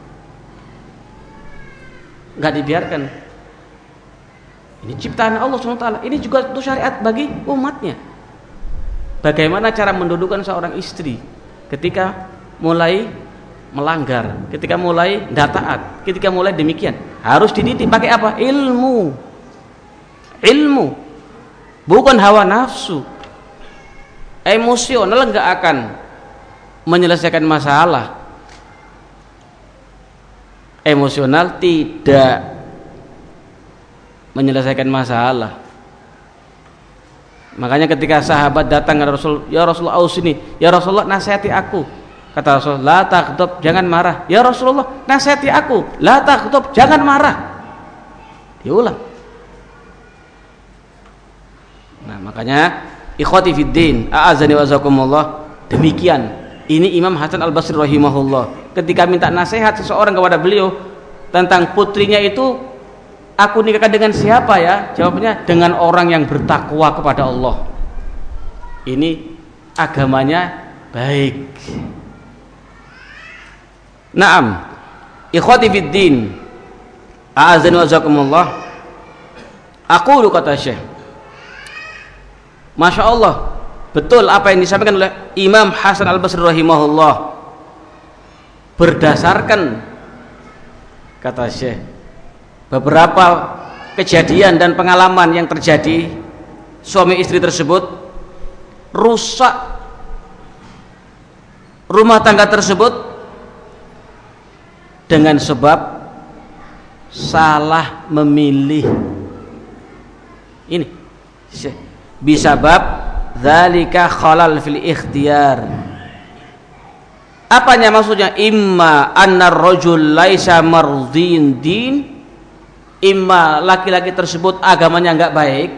nggak dibiarkan. Ini ciptaan Allah subhanahu wa taala, ini juga itu syariat bagi umatnya. Bagaimana cara mendudukan seorang istri ketika mulai melanggar, ketika mulai tidak taat, ketika mulai demikian, harus dididik pakai apa? Ilmu. Ilmu, bukan hawa nafsu. Emosional nggak akan menyelesaikan masalah. Emosional tidak menyelesaikan masalah. Makanya ketika sahabat datang ke Rasul, ya Rasulullah ausini, ya Rasulullah nasihati aku. Kata Rasul, la taghdab, jangan marah. Ya Rasulullah nasihati aku, la taghdab, jangan marah. Diulang. Nah, makanya ikhwati fiddin, a'azani wa zakumullah, demikian. Ini Imam Hasan Al-Basri rahimahullah ketika minta nasihat seseorang kepada beliau tentang putrinya itu, aku nikahkan dengan siapa ya? Jawabnya, dengan orang yang bertakwa kepada Allah. Ini agamanya baik. Naam, ikhwati fiddin, a'azani wa zakumullah, aqulu, kata Syekh, Masya Allah, betul apa yang disampaikan oleh Imam Hasan Al-Basri rahimahullah, berdasarkan, kata Syekh, beberapa kejadian dan pengalaman yang terjadi, suami istri tersebut rusak rumah tangga tersebut dengan sebab salah memilih. Ini bisa bab dzalika khalal fil ikhtiyar. Apanya maksudnya? Imma annar rajul laisa mardin din, imma laki-laki tersebut agamanya enggak baik.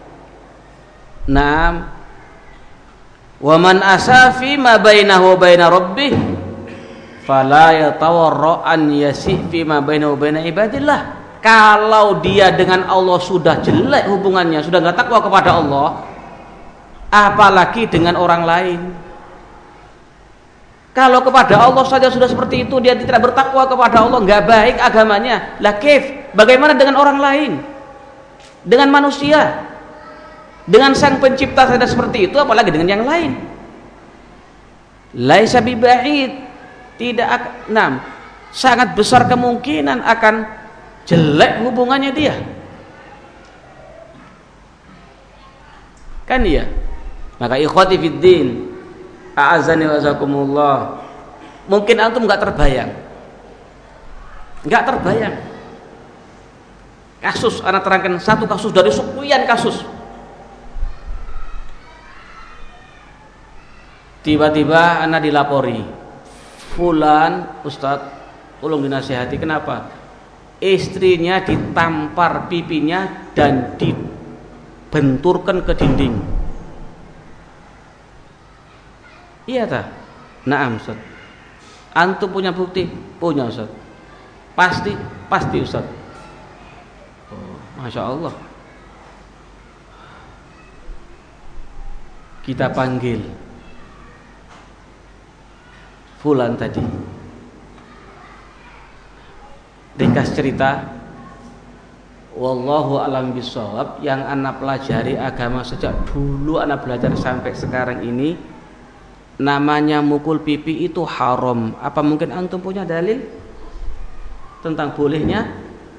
Naam. Wa man asafi ma bainahu wa baina rabbih fala yatawarra an yasi fi ma bainahu wa baina ibadillah. Kalau dia dengan Allah sudah jelek hubungannya, sudah enggak takwa kepada Allah, apalagi dengan orang lain. Kalau kepada Allah saja sudah seperti itu, dia tidak bertakwa kepada Allah, enggak baik agamanya. Lah kif, bagaimana dengan orang lain? Dengan manusia? Dengan sang pencipta saja seperti itu, apalagi dengan yang lain. Laisa biba'id, tidak enam, sangat besar kemungkinan akan jelek hubungannya dia. Kan dia? Maka ikhwati fiddin, a'azani wa zakumullah, mungkin antum enggak terbayang. Enggak terbayang. Kasus, anak terangkan satu kasus dari sekian kasus. Tiba-tiba anak dilapori, fulan, Ustadz, tolong dinasihati. Kenapa? Istrinya ditampar pipinya dan dibenturkan ke dinding. Iya tak? Naam Ustaz. Antum punya bukti? Punya Ustaz. Pasti? Pasti Ustaz. Oh, Masya Allah. Kita panggil fulan tadi, ringkas cerita, wallahu alam bisawab, yang anak pelajari agama sejak dulu anak belajar sampai sekarang ini, namanya mukul pipi itu haram. Apa mungkin antum punya dalil tentang bolehnya?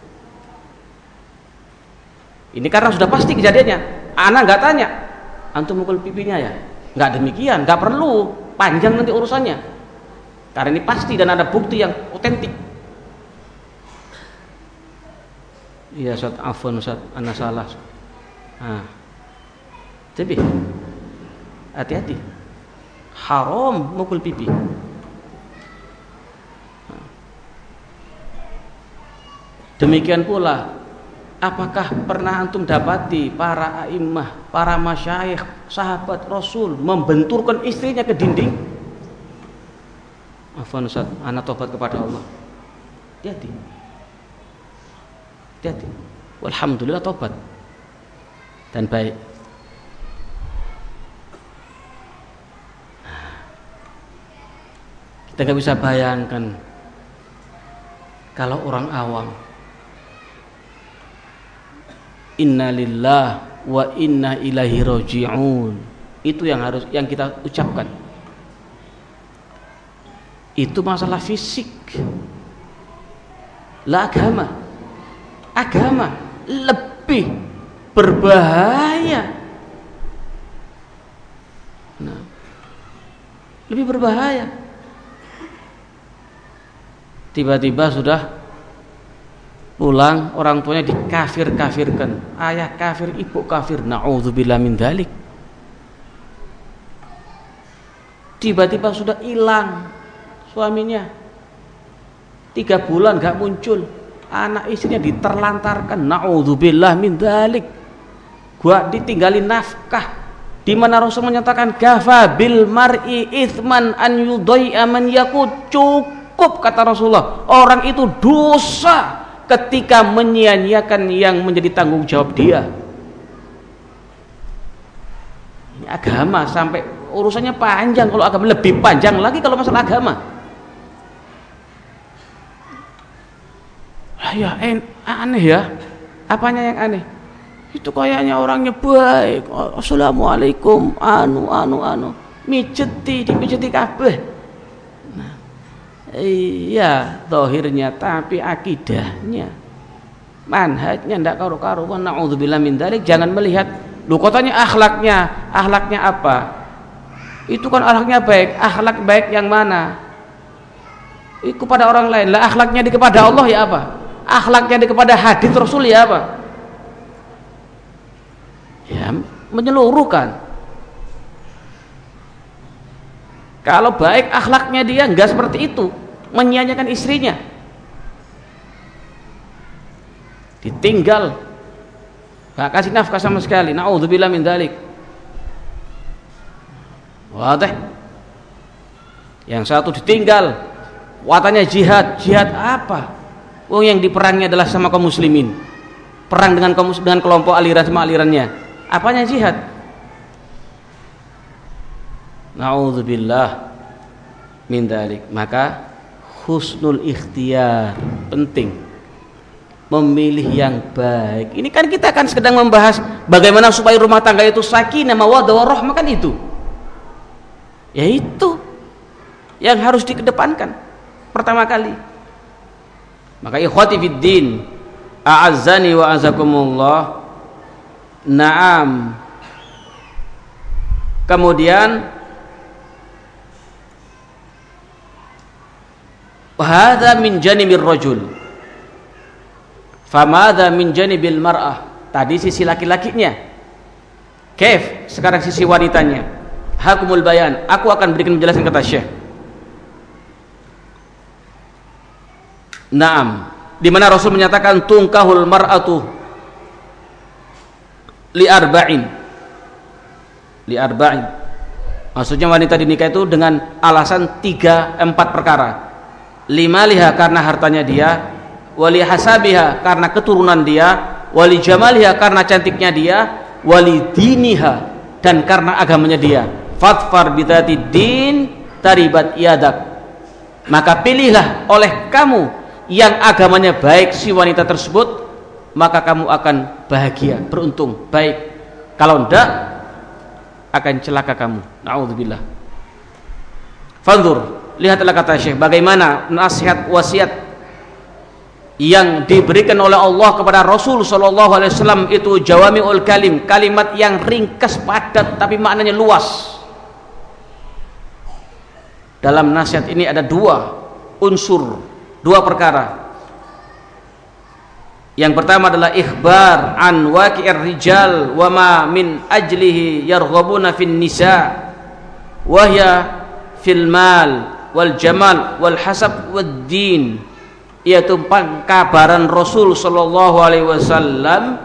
Ini karena sudah pasti kejadiannya. Anak nggak tanya, antum mukul pipinya ya? Nggak demikian, nggak perlu panjang nanti urusannya. Karena ini pasti dan ada bukti yang otentik. Iya Ustaz, afwan Ustaz, ana salah. Nah, tapi hati-hati, haram mukul pipi. Demikian pula, apakah pernah antum dapati para a'immah, para masyayikh, sahabat Rasul membenturkan istrinya ke dinding? Afwan Ustaz, anak tobat kepada Allah. Hati-hati. Hati-hati. Walhamdulillah tobat dan baik. Kita nggak bisa bayangkan Kalau orang awam, inna lillah wa inna ilaihi raji'un, itu yang harus yang kita ucapkan. Itu masalah fisik, lah agama. Agama lebih berbahaya. Nah, lebih berbahaya. Tiba-tiba sudah pulang, orang tuanya dikafir-kafirkan, ayah kafir, ibu kafir, na'udzubillah min dzalik. Tiba-tiba sudah hilang suaminya, tiga bulan gak muncul, anak istrinya diterlantarkan, na'udzubillah min dzalik. Gua ditinggalin nafkah, di mana Rasul menyatakan kafa bil mar'i itsman an yudai'a man yaqut. Cukup, kata Rasulullah, orang itu dosa ketika menyia-nyiakan yang menjadi tanggung jawab dia. Ini agama, sampai urusannya panjang. Kalau agama lebih panjang lagi kalau masalah agama. Ya aneh ya. Apanya yang aneh? Itu kayaknya orangnya baik. Assalamualaikum, anu anu anu. Mijeti, dipijeti kabeh. Iya, zahirnya, tapi akidahnya, manhajnya ndak karu-karuan. Na'udzubillah min dzalik. Jangan melihat lu katanya akhlaknya, akhlaknya apa? Itu kan akhlaknya baik. Akhlak baik yang mana? Itu kepada orang lain. Lah akhlaknya di kepada Allah ya apa? Akhlaknya di kepada hadis Rasul ya apa? Ya, menyeluruhkan. Kalau baik akhlaknya dia enggak seperti itu, menyia-nyiakan istrinya, ditinggal, enggak kasih nafkah sama sekali, na'udzubillah min dzalik. Wadah. Yang satu ditinggal, watanya jihad. Jihad apa? Oh, yang diperangi adalah sama kaum muslimin, perang dengan kaum dengan kelompok aliran sama alirannya. Apanya jihad? Na'udzubillah min dzalik. Maka husnul ikhtiyar penting, memilih yang baik. Ini kan kita kan sedang membahas bagaimana supaya rumah tangga itu sakinah, mawaddah, warahmah, kan itu. Ya itu yang harus dikedepankan pertama kali. Maka ikhwati fiddin, a'azzani wa azakumullah. Naam. Kemudian wahada min janibir rajul, famada min janibil mar'ah. Tadi sisi laki-lakinya, kef, sekarang sisi wanitanya. Hakumul bayan, aku akan berikan penjelasan, kata Syekh. Naam, di mana Rasul menyatakan tungkahul mar'atu li arba'in, li arba'in. Maksudnya wanita dinikah itu dengan alasan tiga empat perkara. Lima liha, karena hartanya dia, wali hasabiha, karena keturunan dia, wali jamaliha, karena cantiknya dia, wali diniha, dan karena agamanya dia. Fatfar bidati din taribat yadak. Maka pilihlah oleh kamu yang agamanya baik si wanita tersebut, maka kamu akan bahagia, beruntung, baik. Kalau tidak, akan celaka kamu. Na'udzubillah. Fanzur, lihatlah, kata Syekh, bagaimana nasihat wasiat yang diberikan oleh Allah kepada Rasul sallallahu alaihi wasallam itu jawami'ul kalim, kalimat yang ringkas padat tapi maknanya luas. Dalam nasihat ini ada dua unsur, dua perkara. Yang pertama adalah ikhbar an waqi'ir rijal wa ma min ajlihi yarghabuna fin nisa wa hiya fil mal wal jamal wal hasab wad din, yaitu kabaran Rasul sallallahu alaihi wasallam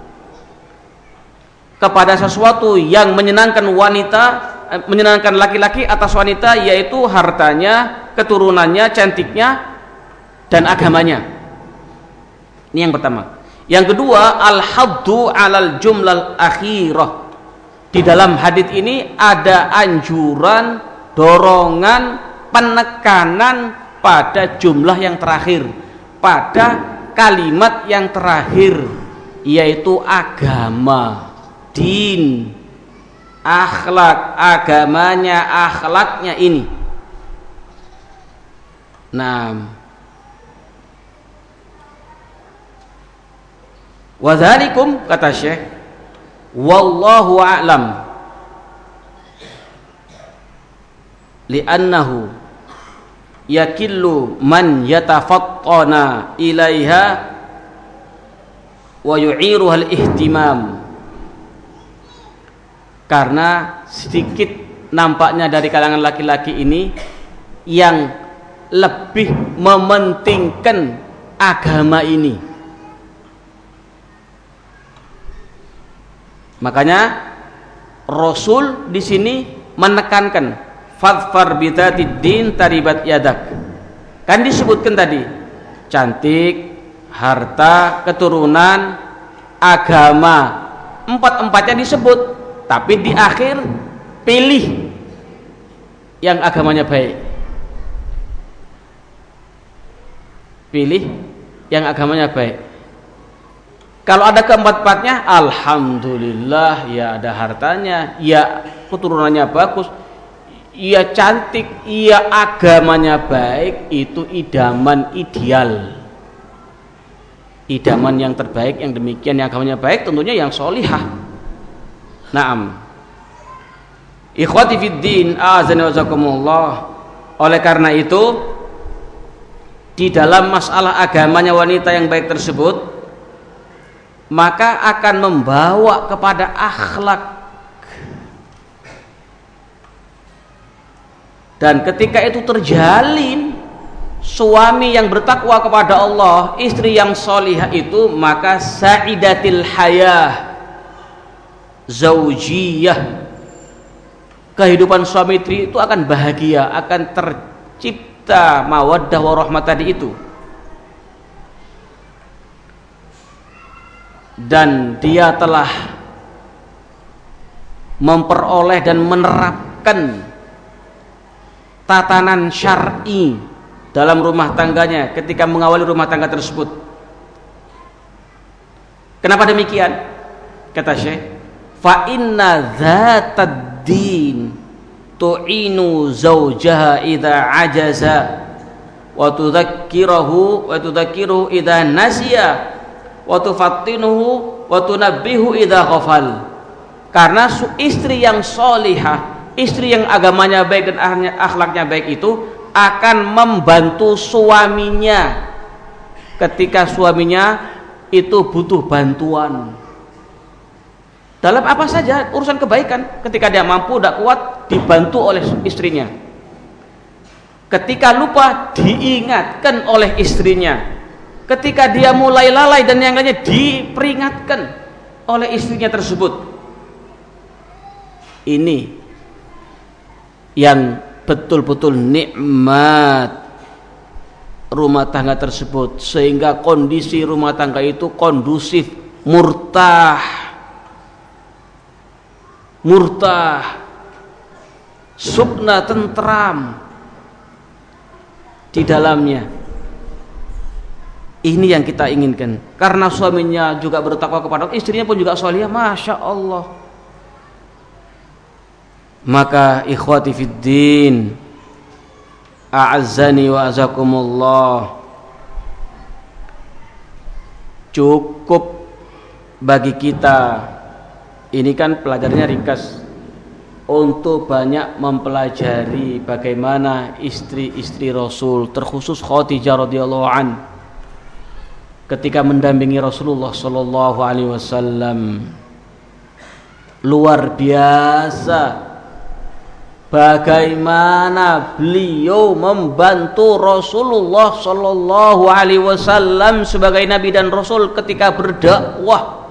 kepada sesuatu yang menyenangkan wanita, menyenangkan laki-laki atas wanita, yaitu hartanya, keturunannya, cantiknya, dan agamanya. Ini yang pertama. Yang kedua, al-haddu alal jumlal akhirah. Di dalam hadits ini ada anjuran, dorongan, penekanan pada jumlah yang terakhir. pada kalimat yang terakhir, yaitu agama, din, akhlak, agamanya, akhlaknya ini. Nah, wadhalikum, kata Syekh, wallahu a'lam, li'annahu yakillu man yatafattana ilaiha wa yu'iruha al-ihtimam. Karena sedikit nampaknya dari kalangan laki-laki ini yang lebih mementingkan agama ini. Makanya Rasul di sini menekankan fadfar bidzatid din taribat yadak. Kan disebutkan tadi cantik, harta, keturunan, agama, empat-empatnya disebut. Tapi di akhir pilih yang agamanya baik. Pilih yang agamanya baik. Kalau ada keempat-empatnya, alhamdulillah, ya ada hartanya, ya keturunannya bagus, ya cantik, ya agamanya baik, itu idaman ideal. Idaman yang terbaik, yang demikian yang agamanya baik tentunya yang sholihah. Naam. Ikhwati fid din, a'azani wa jazakumullah. Oleh karena itu, di dalam masalah agamanya wanita yang baik tersebut, maka akan membawa kepada akhlak. Dan ketika itu terjalin suami yang bertakwa kepada Allah, istri yang sholihah itu, maka sa'idatil hayah zaujiyah, kehidupan suami istri itu akan bahagia, akan tercipta mawaddah warahmah tadi itu, dan dia telah memperoleh dan menerapkan tatanan syar'i dalam rumah tangganya ketika mengawali rumah tangga tersebut. Kenapa demikian? Kata Syekh, fa inna dzatad din tu'inu zawjaha idza ajaza wa tudzakkirahu wa tudzakkiruhu idza nasiya wa tufattinuhu wa tunabbihu idza ghafal. Karena istri yang sholihah, istri yang agamanya baik dan akhlaknya baik itu akan membantu suaminya ketika suaminya itu butuh bantuan dalam apa saja urusan kebaikan. Ketika dia mampu, tidak kuat, dibantu oleh istrinya. Ketika lupa, diingatkan oleh istrinya. Ketika dia mulai lalai dan yang lainnya, diperingatkan oleh istrinya tersebut. Ini yang betul-betul nikmat rumah tangga tersebut, sehingga kondisi rumah tangga itu kondusif, murtah murtah, subna, tentram di dalamnya. Ini yang kita inginkan. Karena suaminya juga bertakwa kepada Allah, istrinya pun juga sholihah, masya Allah. Maka ikhwati fid din, a'azzani wa azakumullah, cukup bagi kita, ini kan pelajarannya ringkas, untuk banyak mempelajari bagaimana istri-istri Rasul, terkhusus Khadijah radhiyallahu an, ketika mendampingi Rasulullah sallallahu alaihi wasallam. Luar biasa bagaimana beliau membantu Rasulullah sallallahu alaihi wasallam sebagai nabi dan rasul ketika berdakwah.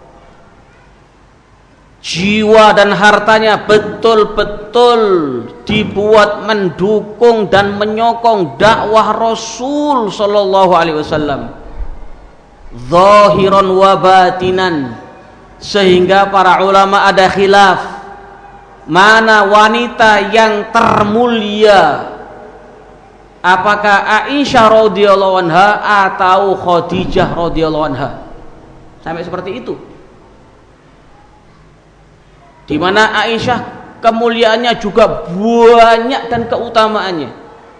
Jiwa dan hartanya betul-betul dibuat mendukung dan menyokong dakwah Rasul sallallahu alaihi wasallam, zahiran wa batinan, sehingga para ulama ada khilaf mana wanita yang termulia apakah Aisyah radhiyallahu anha atau Khadijah radhiyallahu anha. Sampai seperti itu. Di mana Aisyah kemuliaannya juga banyak dan keutamaannya.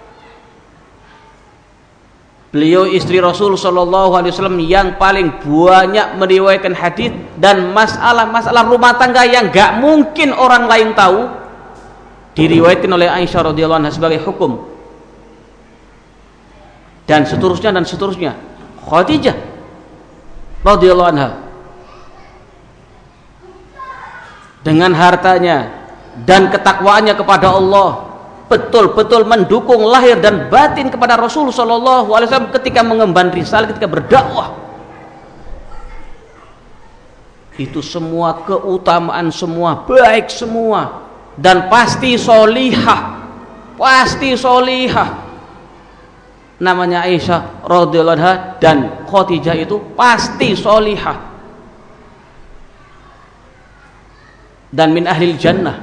Beliau istri Rasul sallallahu alaihi wasallam yang paling banyak meriwayatkan hadis, dan masalah-masalah rumah tangga yang gak mungkin orang lain tahu diriwayatkan oleh Aisyah radhiyallahu anha sebagai hukum. Dan seterusnya dan seterusnya. Khadijah radhiyallahu anha dengan hartanya dan ketakwaannya kepada Allah betul-betul mendukung lahir dan batin kepada Rasul sallallahu alaihi wasallam ketika mengemban risalah, ketika berdakwah. Itu semua keutamaan, semua baik semua, dan pasti solihah, pasti solihah. Namanya Aisyah radhiyallahu anha dan Khadijah itu pasti solihah dan min ahlil jannah.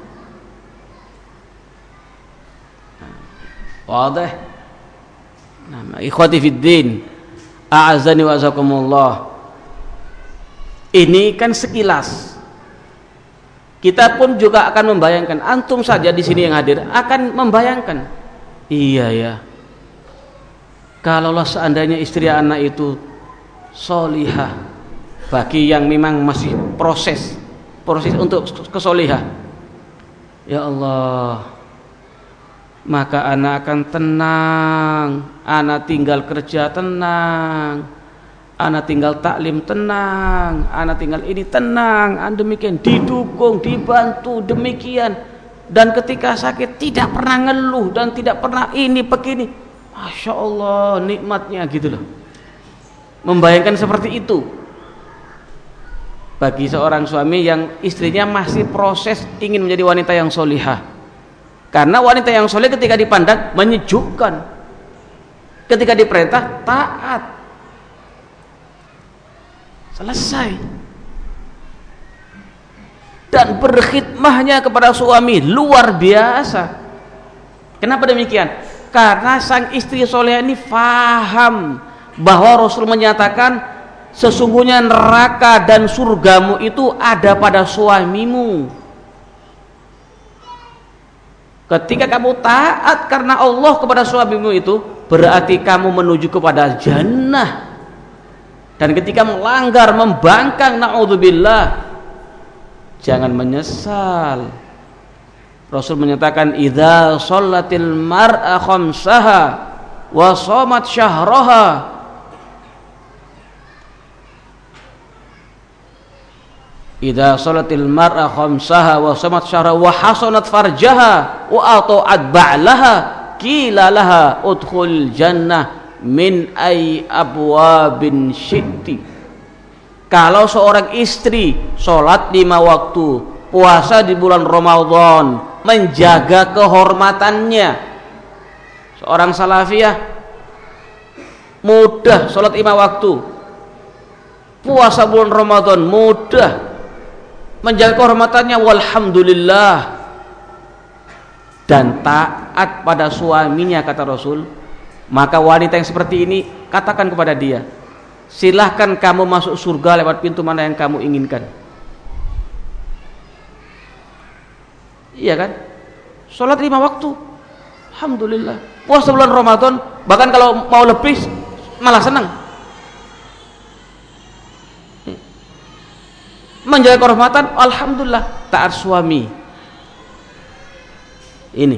Wadah. Nama ikhwati fiddin, a'azani wa azakumullah. Ini kan sekilas. Kita pun juga akan membayangkan, antum saja di sini yang hadir akan membayangkan. Iya ya. Kalaulah seandainya istri anak itu solihah, bagi yang memang masih proses proses untuk kesolihah, ya Allah, maka anak akan tenang, anak tinggal kerja tenang, anak tinggal taklim tenang, anak tinggal ini tenang, demikian didukung, dibantu demikian, dan ketika sakit tidak pernah ngeluh dan tidak pernah ini begini. Masya Allah, nikmatnya gitu loh. Membayangkan seperti itu bagi seorang suami yang istrinya masih proses ingin menjadi wanita yang solihah. Karena wanita yang soleh ketika dipandang menyejukkan, ketika diperintah taat, selesai, dan berkhidmahnya kepada suami luar biasa. Kenapa demikian? Karena sang istri soleh ini faham bahwa Rasul menyatakan sesungguhnya neraka dan surgamu itu ada pada suamimu. Ketika kamu taat karena Allah kepada suamimu itu, berarti kamu menuju kepada jannah. Dan ketika melanggar, membangkang, na'udzubillah, jangan menyesal. Rasul menyatakan, idza shallatil mar'a khamsaha wa shamat syahraha, idza shalatil mar'a khamsaha wa shamat syahraha wa hasanat farjaha wa ata'at ba'laha qila laha udkhul jannah min ay abwabin syi'ti. Kalau seorang istri sholat lima waktu, puasa di bulan Ramadan, menjaga kehormatannya, seorang salafiyah mudah sholat lima waktu, puasa bulan Ramadan mudah, menjaga kehormatannya, walhamdulillah, dan taat pada suaminya kata Rasul, maka wanita yang seperti ini katakan kepada dia, silahkan kamu masuk surga lewat pintu mana yang kamu inginkan. Iya kan? Sholat lima waktu, alhamdulillah. Puasa bulan Ramadan, bahkan kalau mau lebih malah senang. Menjaga kehormatan, alhamdulillah. Taat suami. Ini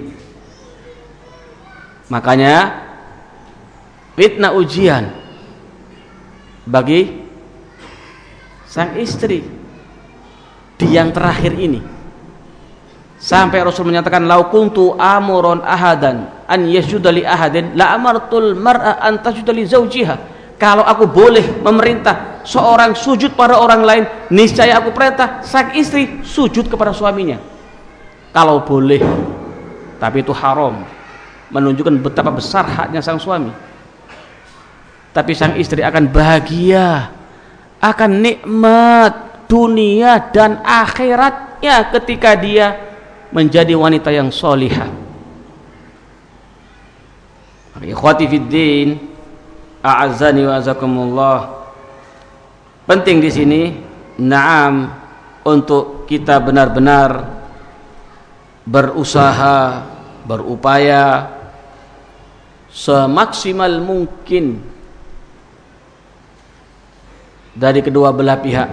makanya fitnah ujian bagi sang istri di yang terakhir ini, sampai Rasul menyatakan, lau kuntu amuron ahadan an yasjuda li ahadin la amartul mar'a an tasjuda li zawjiha. Kalau aku boleh memerintah seorang sujud pada orang lain, niscaya aku perintah sang istri sujud kepada suaminya. Kalau boleh, tapi itu haram, menunjukkan betapa besar haknya sang suami. Tapi sang istri akan bahagia, akan nikmat dunia dan akhiratnya ketika dia menjadi wanita yang solihah. Ikhwati fiddin, a'azzani wa azakumullah. Penting di sini, na'am, untuk kita benar-benar berusaha, berupaya semaksimal mungkin dari kedua belah pihak,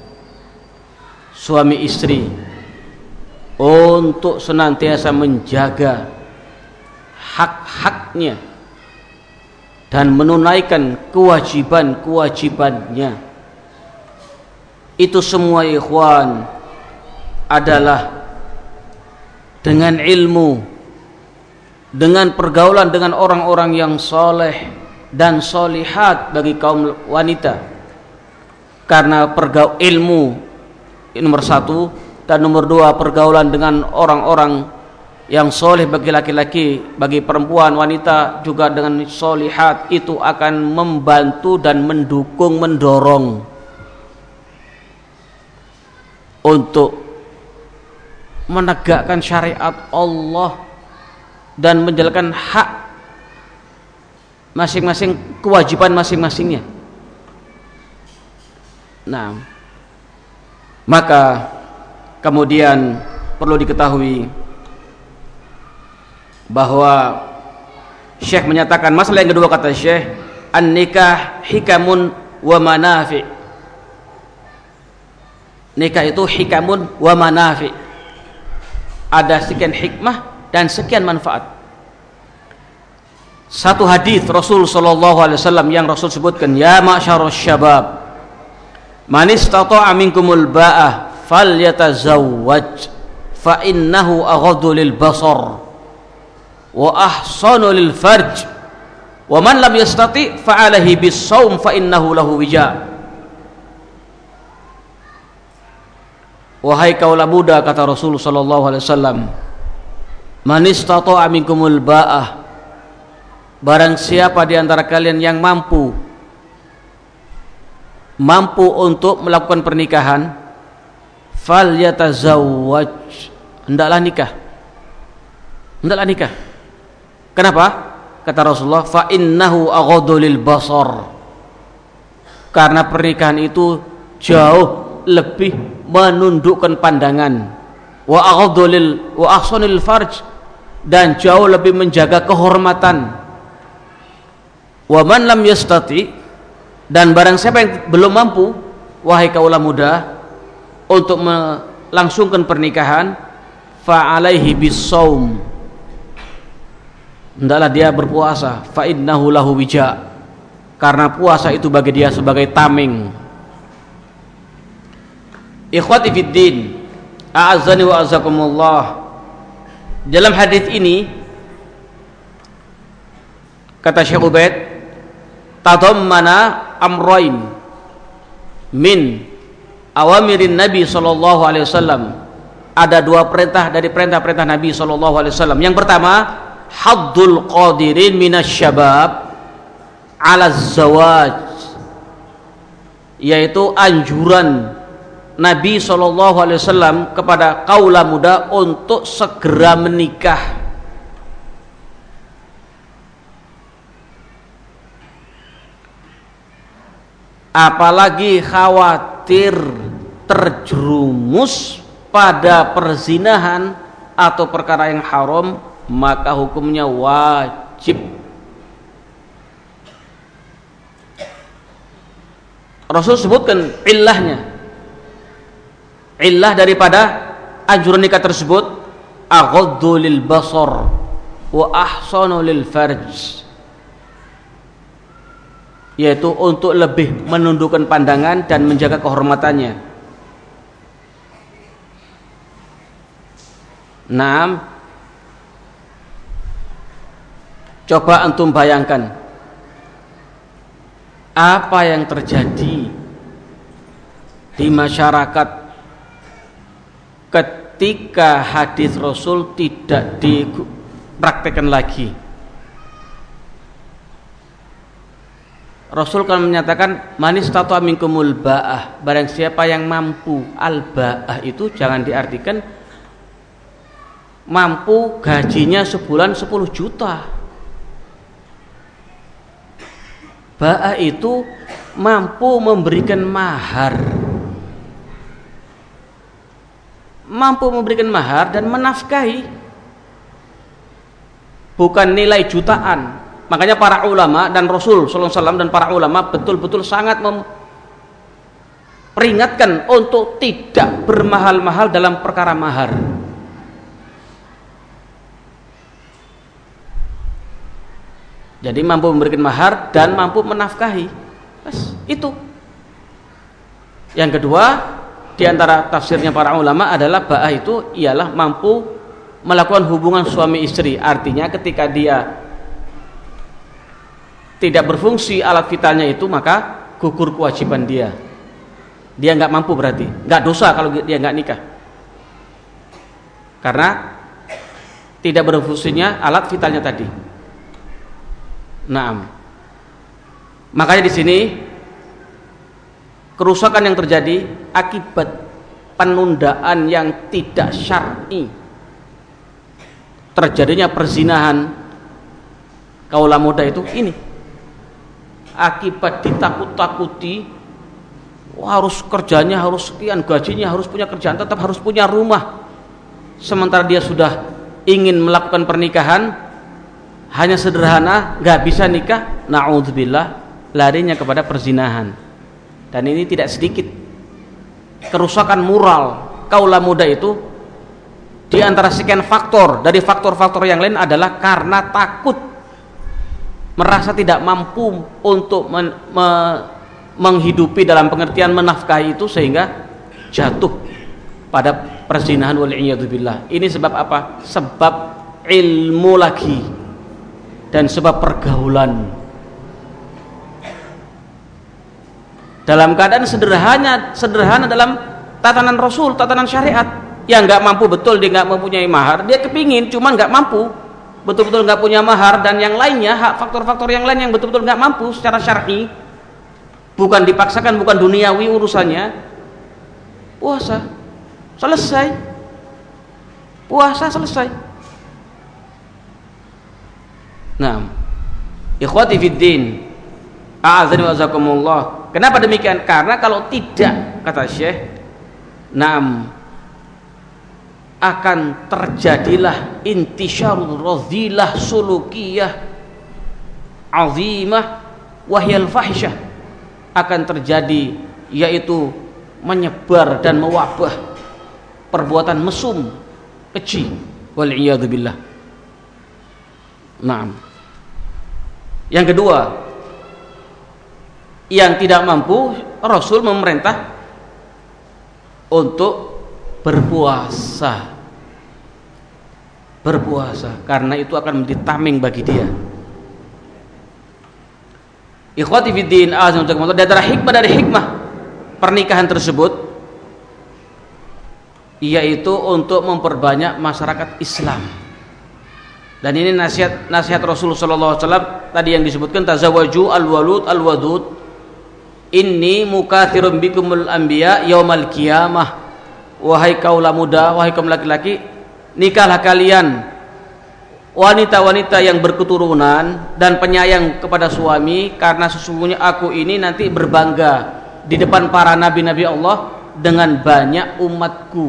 suami istri, untuk senantiasa menjaga hak-haknya dan menunaikan kewajiban-kewajibannya. Itu semua ikhwan adalah dengan ilmu, dengan pergaulan dengan orang-orang yang soleh dan solihat bagi kaum wanita. Karena pergaul ilmu nomor satu, dan nomor dua pergaulan dengan orang-orang yang soleh bagi laki-laki, bagi perempuan wanita juga dengan solihat, itu akan membantu dan mendukung, mendorong untuk menegakkan syariat Allah dan menjalankan hak masing-masing, kewajiban masing-masingnya. Nah, maka kemudian perlu diketahui bahwa Syekh menyatakan masalah yang kedua, kata Syekh, an-nikah hikamun wa manafi'. Nikah itu hikamun wa manafi', ada sekian hikmah dan sekian manfaat. Satu hadis Rasul sallallahu alaihi wasallam yang Rasul sebutkan, ya ma'syarus syabab, man istata'a minkumul ba'ah falyatazawwaj fa innahu aghaddu lil basar wa ahsanu lil farj wa man lam yastati fa alaihi bis shaum fa innahu lahu wija. Wahai kaula muda, kata Rasul sallallahu alaihi wasallam, man istata'a minkumul ba'ah, barang siapa di antara kalian yang mampu mampu untuk melakukan pernikahan, falyatazawwaj, hendaklah nikah. Hendaklah nikah. Kenapa? Kata Rasulullah, fa innahu aghaddu lil basar. Karena pernikahan itu jauh lebih menundukkan pandangan, wa aghaddu lil wa ahsanul farj, dan jauh lebih menjaga kehormatan. Wa man lam yastati, dan barang siapa yang belum mampu, wahai kaula muda, untuk melangsungkan pernikahan, fa alaihi bis-shaum, hendaklah dia berpuasa, fa innahu lahu wija, karena puasa itu bagi dia sebagai tameng. Ikhwati fiddin, a'azzani wa azakumullah. Dalam hadis ini kata Syekh Ubaid, tadammana amrain min awamirin Nabi sallallahu alaihi wasallam. Ada dua perintah dari perintah-perintah Nabi sallallahu alaihi wasallam. Yang pertama, haddul qadirin minasyabab ala zawaj, yaitu anjuran Nabi sallallahu alaihi wasallam kepada kaula muda untuk segera menikah. Apalagi khawatir terjerumus pada perzinahan atau perkara yang haram, maka hukumnya wajib. Rasul sebutkan illahnya. Illah daripada anjuran nikah tersebut, aghaddu lil basar wa ahsanu lil farj, yaitu untuk lebih menundukkan pandangan dan menjaga kehormatannya. Naam, coba antum bayangkan apa yang terjadi di masyarakat ketika hadis Rasul tidak dipraktekkan lagi. Rasul kan menyatakan man istata'a minkumul ba'ah, barang siapa yang mampu. Al ba'ah itu jangan diartikan mampu gajinya sebulan sepuluh juta. Ba'a itu mampu memberikan mahar, mampu memberikan mahar dan menafkahi, bukan nilai jutaan. Makanya para ulama dan Rasul sallallahu alaihi wasallam dan para ulama betul-betul sangat memperingatkan untuk tidak bermahal-mahal dalam perkara mahar. Jadi mampu memberikan mahar dan mampu menafkahi. Bas, itu. Yang kedua, di antara tafsirnya para ulama adalah ba'ah itu ialah mampu melakukan hubungan suami istri. Artinya ketika dia tidak berfungsi alat vitalnya itu, maka gugur kewajiban dia. Dia nggak mampu, berarti nggak dosa kalau dia nggak nikah, karena tidak berfungsinya alat vitalnya tadi. Naam. Makanya di sini kerusakan yang terjadi akibat penundaan yang tidak syar'i, terjadinya perzinahan kaula muda itu ini akibat ditakut-takuti, wah, harus kerjanya harus sekian, gajinya harus punya kerjaan, tetap harus punya rumah, sementara dia sudah ingin melakukan pernikahan hanya sederhana, nggak bisa nikah, na'udzubillah, larinya kepada perzinahan. Dan ini tidak sedikit kerusakan moral kaula muda itu. Di antara sekian faktor, dari faktor-faktor yang lain adalah karena takut, merasa tidak mampu untuk men, me, menghidupi dalam pengertian menafkahi itu, sehingga jatuh pada perzinahan wal'iyadzubillah. Ini sebab apa? Sebab ilmu lagi dan sebab pergaulan. Dalam keadaan sederhana, sederhana dalam tatanan Rasul, tatanan syariat, yang nggak mampu betul, dia nggak mempunyai mahar, dia kepingin, cuman nggak mampu, betul-betul nggak punya mahar, dan yang lainnya, hak faktor-faktor yang lain yang betul-betul nggak mampu secara syar'i, bukan dipaksakan, bukan duniawi urusannya, puasa selesai, puasa selesai. Nah, ikhwati fiddin, a'adzani wa azakumullah. Kenapa demikian? Karena kalau tidak, kata Syekh, naam, akan terjadilah intisyarul radhilah sulukiyah azimah wahyal fahisyah, akan terjadi yaitu menyebar dan mewabah perbuatan mesum, keji, wal iyad billah. Naam. Yang kedua, yang tidak mampu, Rasul memerintah untuk berpuasa. Berpuasa karena itu akan menjadi tameng bagi dia. Ikhwati fiddin, azam untuk di antara hikmah dari hikmah pernikahan tersebut yaitu untuk memperbanyak masyarakat Islam. Dan ini nasihat nasihat Rasulullah sallallahu alaihi wasallam tadi yang disebutkan, tazawwaju al-walud al-wadud inni mukatsirun bikumul anbiya yaumal qiyamah. Wahai kaula muda, wahai kaum laki-laki, nikahlah kalian wanita-wanita yang berketurunan dan penyayang kepada suami, karena sesungguhnya aku ini nanti berbangga di depan para nabi-nabi Allah dengan banyak umatku.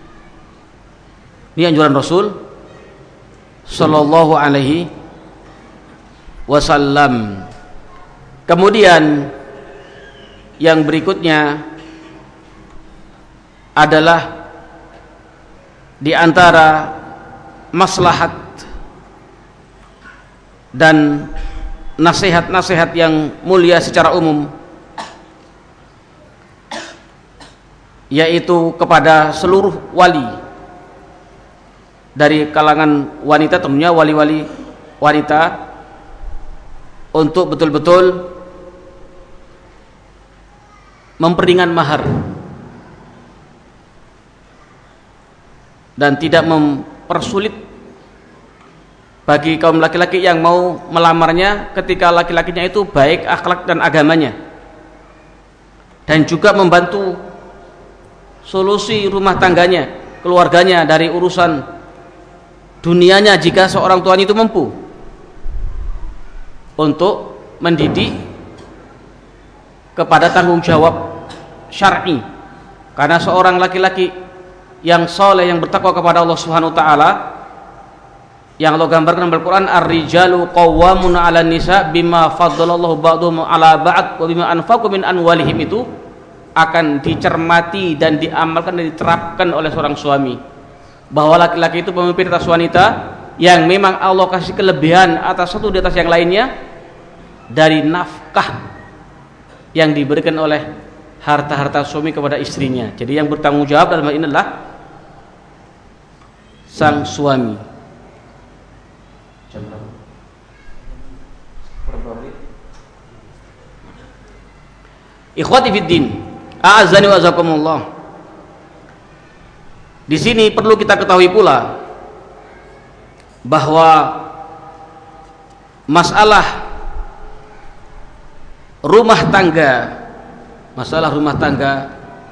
Ini anjuran Rasul sallallahu alaihi wasallam. Kemudian yang berikutnya adalah di antara maslahat dan nasihat-nasihat yang mulia secara umum, yaitu kepada seluruh wali dari kalangan wanita, tentunya wali-wali wanita, untuk betul-betul memperingan mahar dan tidak mempersulit bagi kaum laki-laki yang mau melamarnya ketika laki-lakinya itu baik akhlak dan agamanya, dan juga membantu solusi rumah tangganya, keluarganya dari urusan dunianya jika seorang tuanya itu mampu untuk mendidik kepada tanggung jawab syar'i. Karena seorang laki-laki yang soleh, yang bertakwa kepada Allah Subhanahu wa taala, yang Allah gambarkan dalam Al-Qur'an, ar-rijalu qawwamun 'alan nisa bima faddalallahu ba'dhum 'ala ba'd wa bima anfaqu min amwalihim, itu akan dicermati dan diamalkan dan diterapkan oleh seorang suami, bahwa laki-laki itu pemimpin atas wanita yang memang Allah kasih kelebihan atas satu di atas yang lainnya dari nafkah yang diberikan oleh harta-harta suami kepada istrinya. Jadi yang bertanggung jawab dalam hal ini adalah sang suami. Ikhwati fiddin, a'azzani wa azakumullah. Di sini perlu kita ketahui pula bahwa masalah rumah tangga, masalah rumah tangga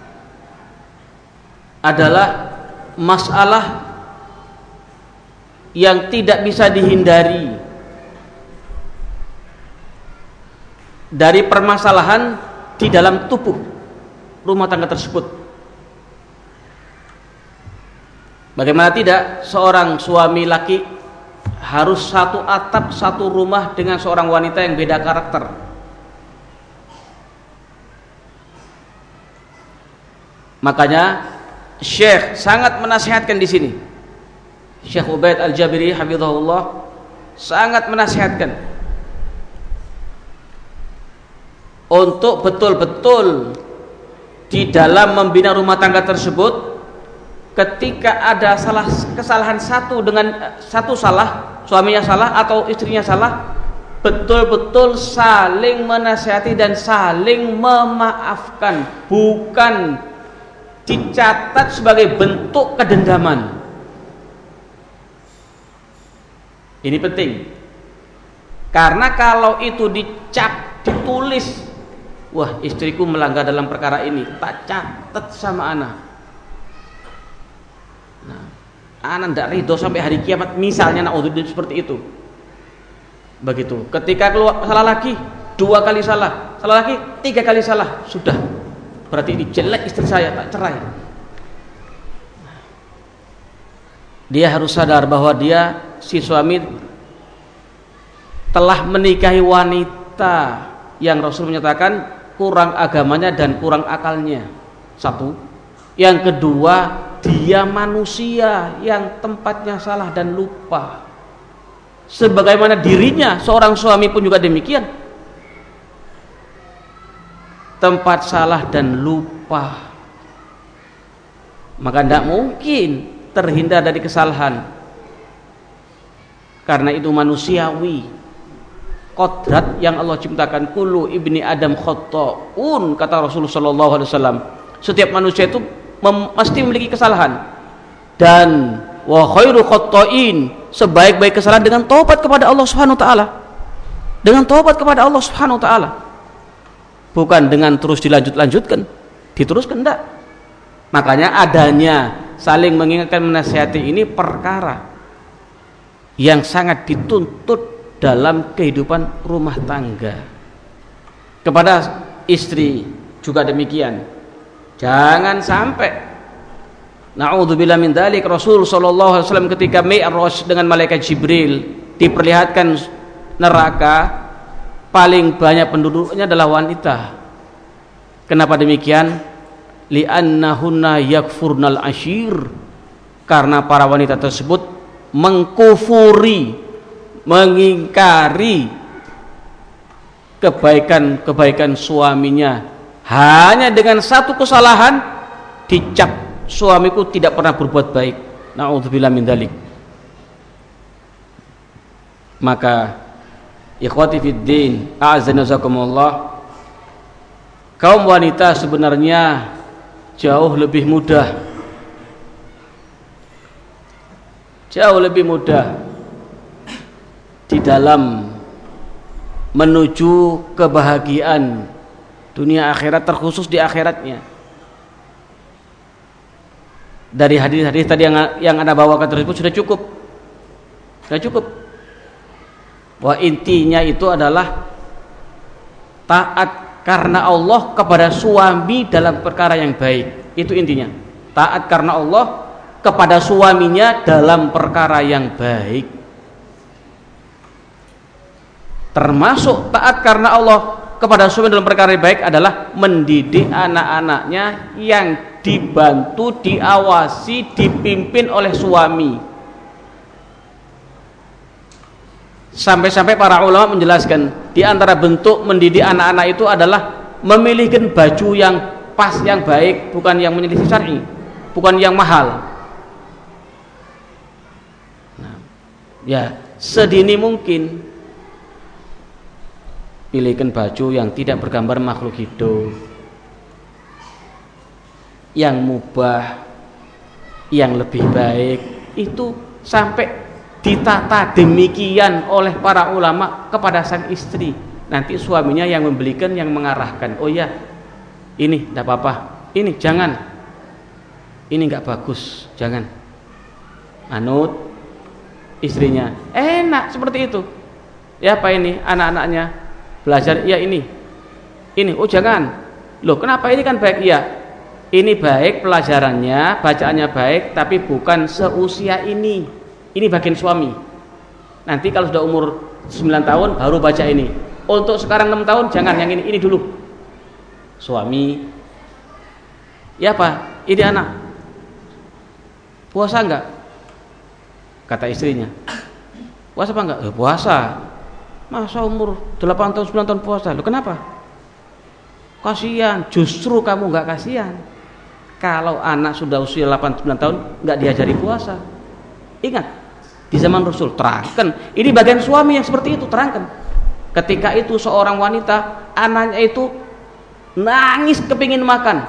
adalah masalah yang tidak bisa dihindari dari permasalahan di dalam tubuh rumah tangga tersebut. Bagaimana tidak, seorang suami laki harus satu atap, satu rumah dengan seorang wanita yang beda karakter. Makanya Syekh sangat menasihatkan di sini. Syekh Ubaid Al-Jabiri hafizahullah sangat menasihatkan untuk betul-betul di dalam membina rumah tangga tersebut, ketika ada salah kesalahan satu dengan satu salah, suaminya salah atau istrinya salah, betul-betul saling menasihati dan saling memaafkan, bukan dicatat sebagai bentuk kedendaman. Ini penting, karena kalau itu dicap, ditulis, wah istriku melanggar dalam perkara ini, tak catat sama anak. Nah, anak tidak ridho sampai hari kiamat, misalnya, naudzubillah, seperti itu. Begitu. Ketika keluar salah lagi, dua kali salah, salah lagi tiga kali salah, sudah, berarti ini jelek istri saya, tak cerai. Dia harus sadar bahwa dia, si suami, telah menikahi wanita yang Rasul menyatakan kurang agamanya dan kurang akalnya. Satu. Yang kedua, dia manusia yang tempatnya salah dan lupa. Sebagaimana dirinya, seorang suami pun juga demikian, tempat salah dan lupa. Maka tidak mungkin terhindar dari kesalahan, karena itu manusiawi, kodrat yang Allah ciptakan. Kullu ibni adam khotta'un, kata Rasulullah sallallahu alaihi wasallam. Setiap manusia itu mesti memiliki kesalahan, dan wa khairu khotta'in, sebaik-baik kesalahan dengan taubat kepada Allah Subhanahu wa taala. Dengan taubat kepada Allah Subhanahu wa taala. Bukan dengan terus dilanjut-lanjutkan, diteruskan, enggak. Makanya adanya saling mengingatkan, menasihati, ini perkara yang sangat dituntut dalam kehidupan rumah tangga. Kepada istri juga demikian. Jangan sampai, na'udzubillah min dzalik, Rasul sallallahu alaihi wasallam ketika Mi'raj dengan malaikat Jibril diperlihatkan neraka, paling banyak penduduknya adalah wanita. Kenapa demikian? Li'annahunna yakfurnal ashir, karena para wanita tersebut mengkufuri, mengingkari kebaikan-kebaikan suaminya. Hanya dengan satu kesalahan dicap, suamiku tidak pernah berbuat baik. Na'udzubillah min dzalik. Maka ikhwati fiddin, a'azzani wazakumullah, kaum wanita sebenarnya jauh lebih mudah, jauh lebih mudah di dalam menuju kebahagiaan dunia akhirat, terkhusus di akhiratnya. Dari hadis-hadis tadi yang yang Anda bawakan tersebut sudah cukup, sudah cukup. Wah, intinya itu adalah taat karena Allah kepada suami dalam perkara yang baik. Itu intinya. Taat karena Allah kepada suaminya dalam perkara yang baik. Termasuk taat karena Allah kepada suami dalam perkara yang baik adalah mendidik anak-anaknya yang dibantu, diawasi, dipimpin oleh suami. Sampai-sampai para ulama menjelaskan di antara bentuk mendidik anak-anak itu adalah memilihkan baju yang pas, yang baik, bukan yang menyelisih syar'i, bukan yang mahal. Nah, ya sedini mungkin pilihkan baju yang tidak bergambar makhluk hidup, yang mubah, yang lebih baik. Itu sampai ditata demikian oleh para ulama kepada sang istri. Nanti suaminya yang membelikan, yang mengarahkan. Oh ya, ini tidak apa-apa, ini jangan, ini nggak bagus, jangan. Anut istrinya, enak seperti itu. Ya apa ini anak-anaknya belajar, ya ini, ini, oh jangan. Loh kenapa, ini kan baik? Ya ini baik pelajarannya, bacaannya baik, tapi bukan seusia ini. Ini bagian suami. Nanti kalau sudah umur sembilan tahun baru baca ini. Untuk sekarang enam tahun jangan, yang ini, ini dulu. Suami, ya apa? Ini anak puasa enggak? Kata istrinya, puasa apa enggak? Ya, puasa. Masa umur delapan tahun sembilan tahun puasa? Loh kenapa? Kasihan. Justru kamu enggak kasihan kalau anak sudah usia delapan sembilan tahun enggak diajari puasa. Ingat, di zaman Rasul terangkan, ini bagian suami yang seperti itu, terangkan. Ketika itu seorang wanita, anaknya itu nangis kepingin makan,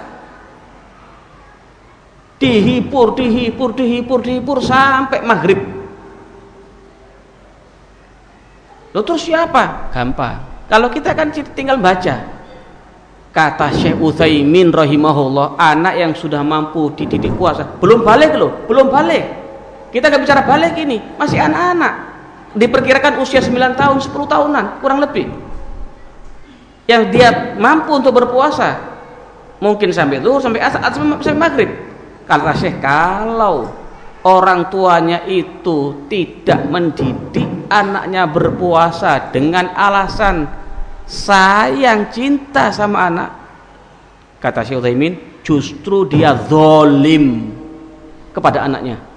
dihibur, dihibur, dihibur, dihibur sampai maghrib. Loh terus siapa? Gampang. Kalau kita kan tinggal baca. Kata Syekh Utsaimin rahimahullah, anak yang sudah mampu dididik puasa, belum balik loh, belum balik. Kita gak bicara balik ini, masih anak-anak. Diperkirakan usia sembilan tahun, sepuluh tahunan, kurang lebih. Yang dia mampu untuk berpuasa, mungkin sampai zuhur, sampai asar, sampai maghrib. Kata Syekh, kalau orang tuanya itu tidak mendidik anaknya berpuasa dengan alasan sayang, cinta sama anak, kata Syekh Utsaimin, justru dia zalim kepada anaknya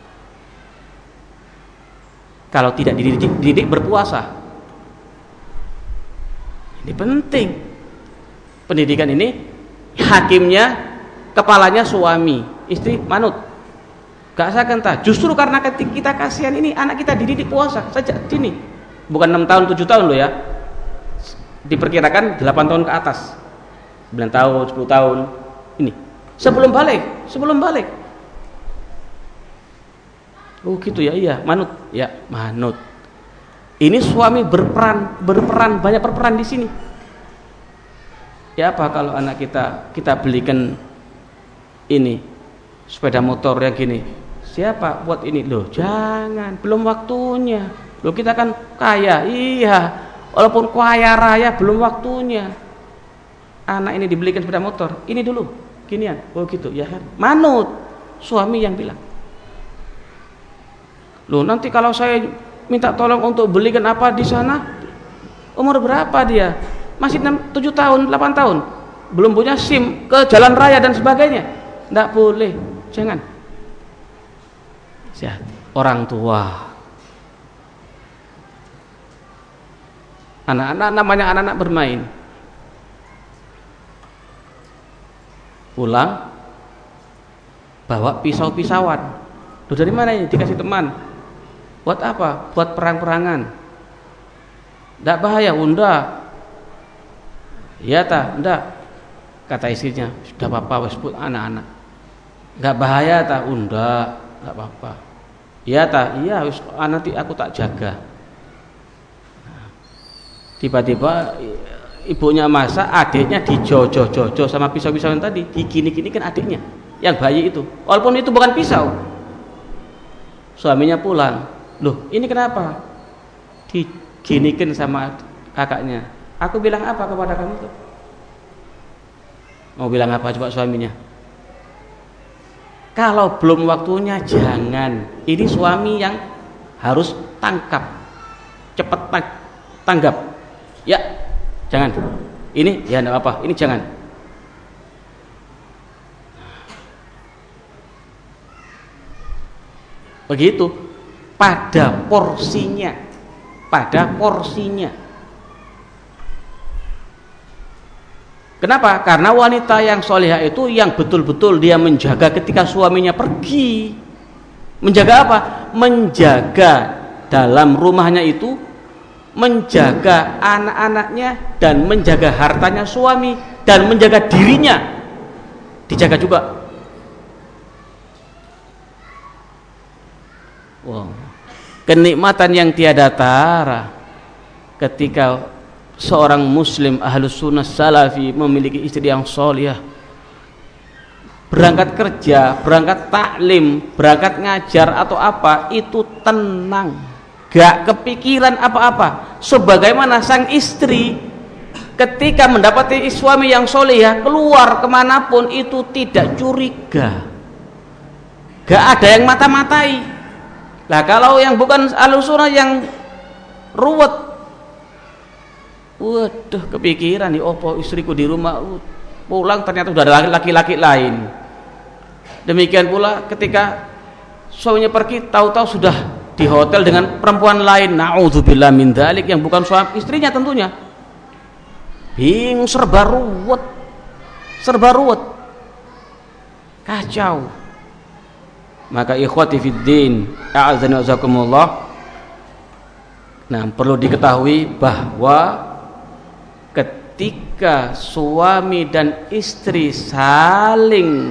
kalau tidak dididik, dididik berpuasa. Ini penting. Pendidikan ini hakimnya, kepalanya suami, istri manut. Gak usah kentah. Justru karena kita kasihan ini anak kita dididik puasa sejak dini. Bukan enam tahun, tujuh tahun loh ya. Diperkirakan delapan tahun ke atas. sembilan tahun, sepuluh tahun. Ini sebelum balik, sebelum balik. Oh gitu ya, iya, manut. Ya, manut. Ini suami berperan, berperan, banyak berperan di sini. Ya apa kalau anak kita kita belikan ini sepeda motor yang gini, siapa buat ini? Loh jangan, belum waktunya. Loh kita kan kaya, iya, walaupun kaya raya belum waktunya. Anak ini dibelikan sepeda motor, ini dulu, ginian. Oh gitu ya kan, manut. Suami yang bilang. Loh nanti kalau saya minta tolong untuk belikan apa di sana, umur berapa dia? Masih enam, tujuh tahun, delapan tahun, belum punya SIM, ke jalan raya dan sebagainya. Tidak boleh, jangan. Sihat. Orang tua, anak-anak namanya anak-anak bermain, pulang bawa pisau-pisauan. Loh dari mana ini? Dikasih teman. Buat apa? Buat perang-perangan. Tidak bahaya, unda. Iya tak? Tidak. Kata istrinya, sudah apa-apa wes buat anak-anak. Enggak bahaya tak? Unda, enggak apa-apa. Iya tak? Iya wes, nanti aku tak jaga. Tiba-tiba ibunya masak, adiknya dijojo-jojo sama pisau-pisauan tadi, digini-gini kan adiknya yang bayi itu. Walaupun itu bukan pisau. Suaminya pulang. Loh ini kenapa? Diginikan sama kakaknya. Aku bilang apa kepada kamu tuh? Mau bilang apa coba suaminya? Kalau belum waktunya jangan. Ini suami yang harus tangkap, cepat tang tanggap. Ya, jangan. Ini ya enggak apa, ini jangan. Begitu pada porsinya, pada porsinya. Kenapa? Karena wanita yang solehah itu yang betul-betul dia menjaga ketika suaminya pergi. Menjaga apa? Menjaga dalam rumahnya itu, menjaga anak-anaknya, dan menjaga hartanya suami, dan menjaga dirinya. Dijaga juga. Wow. Kenikmatan yang tiada tara ketika seorang muslim ahlus sunnah salafi memiliki istri yang solihah, berangkat kerja, berangkat taklim, berangkat ngajar atau apa, itu tenang, gak kepikiran apa-apa. Sebagaimana sang istri ketika mendapati suami yang solihah, keluar kemanapun itu tidak curiga, gak ada yang mata-matai. Lah kalau yang bukan ahlus sunnah yang ruwet, waduh, kepikiran nih, opo istriku di rumah pulang ternyata sudah ada laki-laki lain. Demikian pula ketika suaminya pergi, tahu-tahu sudah di hotel dengan perempuan lain. Na'udzubillah min dzalik, yang bukan suami istrinya tentunya. Bingung, serba ruwet, serba ruwet, kacau. Maka ikhwati fiddin, a'azzani wa jazakumullah, nah perlu diketahui bahwa ketika suami dan istri saling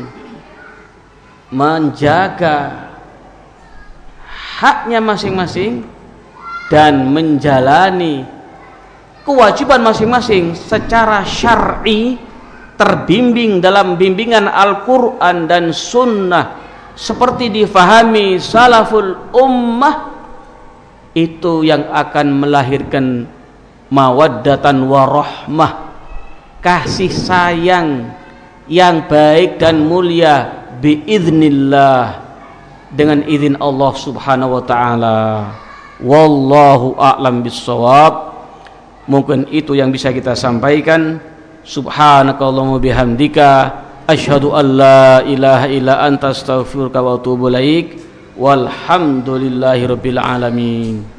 menjaga haknya masing-masing dan menjalani kewajiban masing-masing secara syar'i, terbimbing dalam bimbingan Al-Quran dan Sunnah seperti difahami salaful ummah, itu yang akan melahirkan mawaddatan warahmah, kasih sayang yang baik dan mulia biiznillah, dengan izin Allah subhanahu wa ta'ala. Wallahu a'lam bissawab. Mungkin itu yang bisa kita sampaikan. Subhanakallahumma bihamdika asyhadu an la ilaha illa anta astaghfiruka wa atubu ilaik. Walhamdulillahirabbil alamin.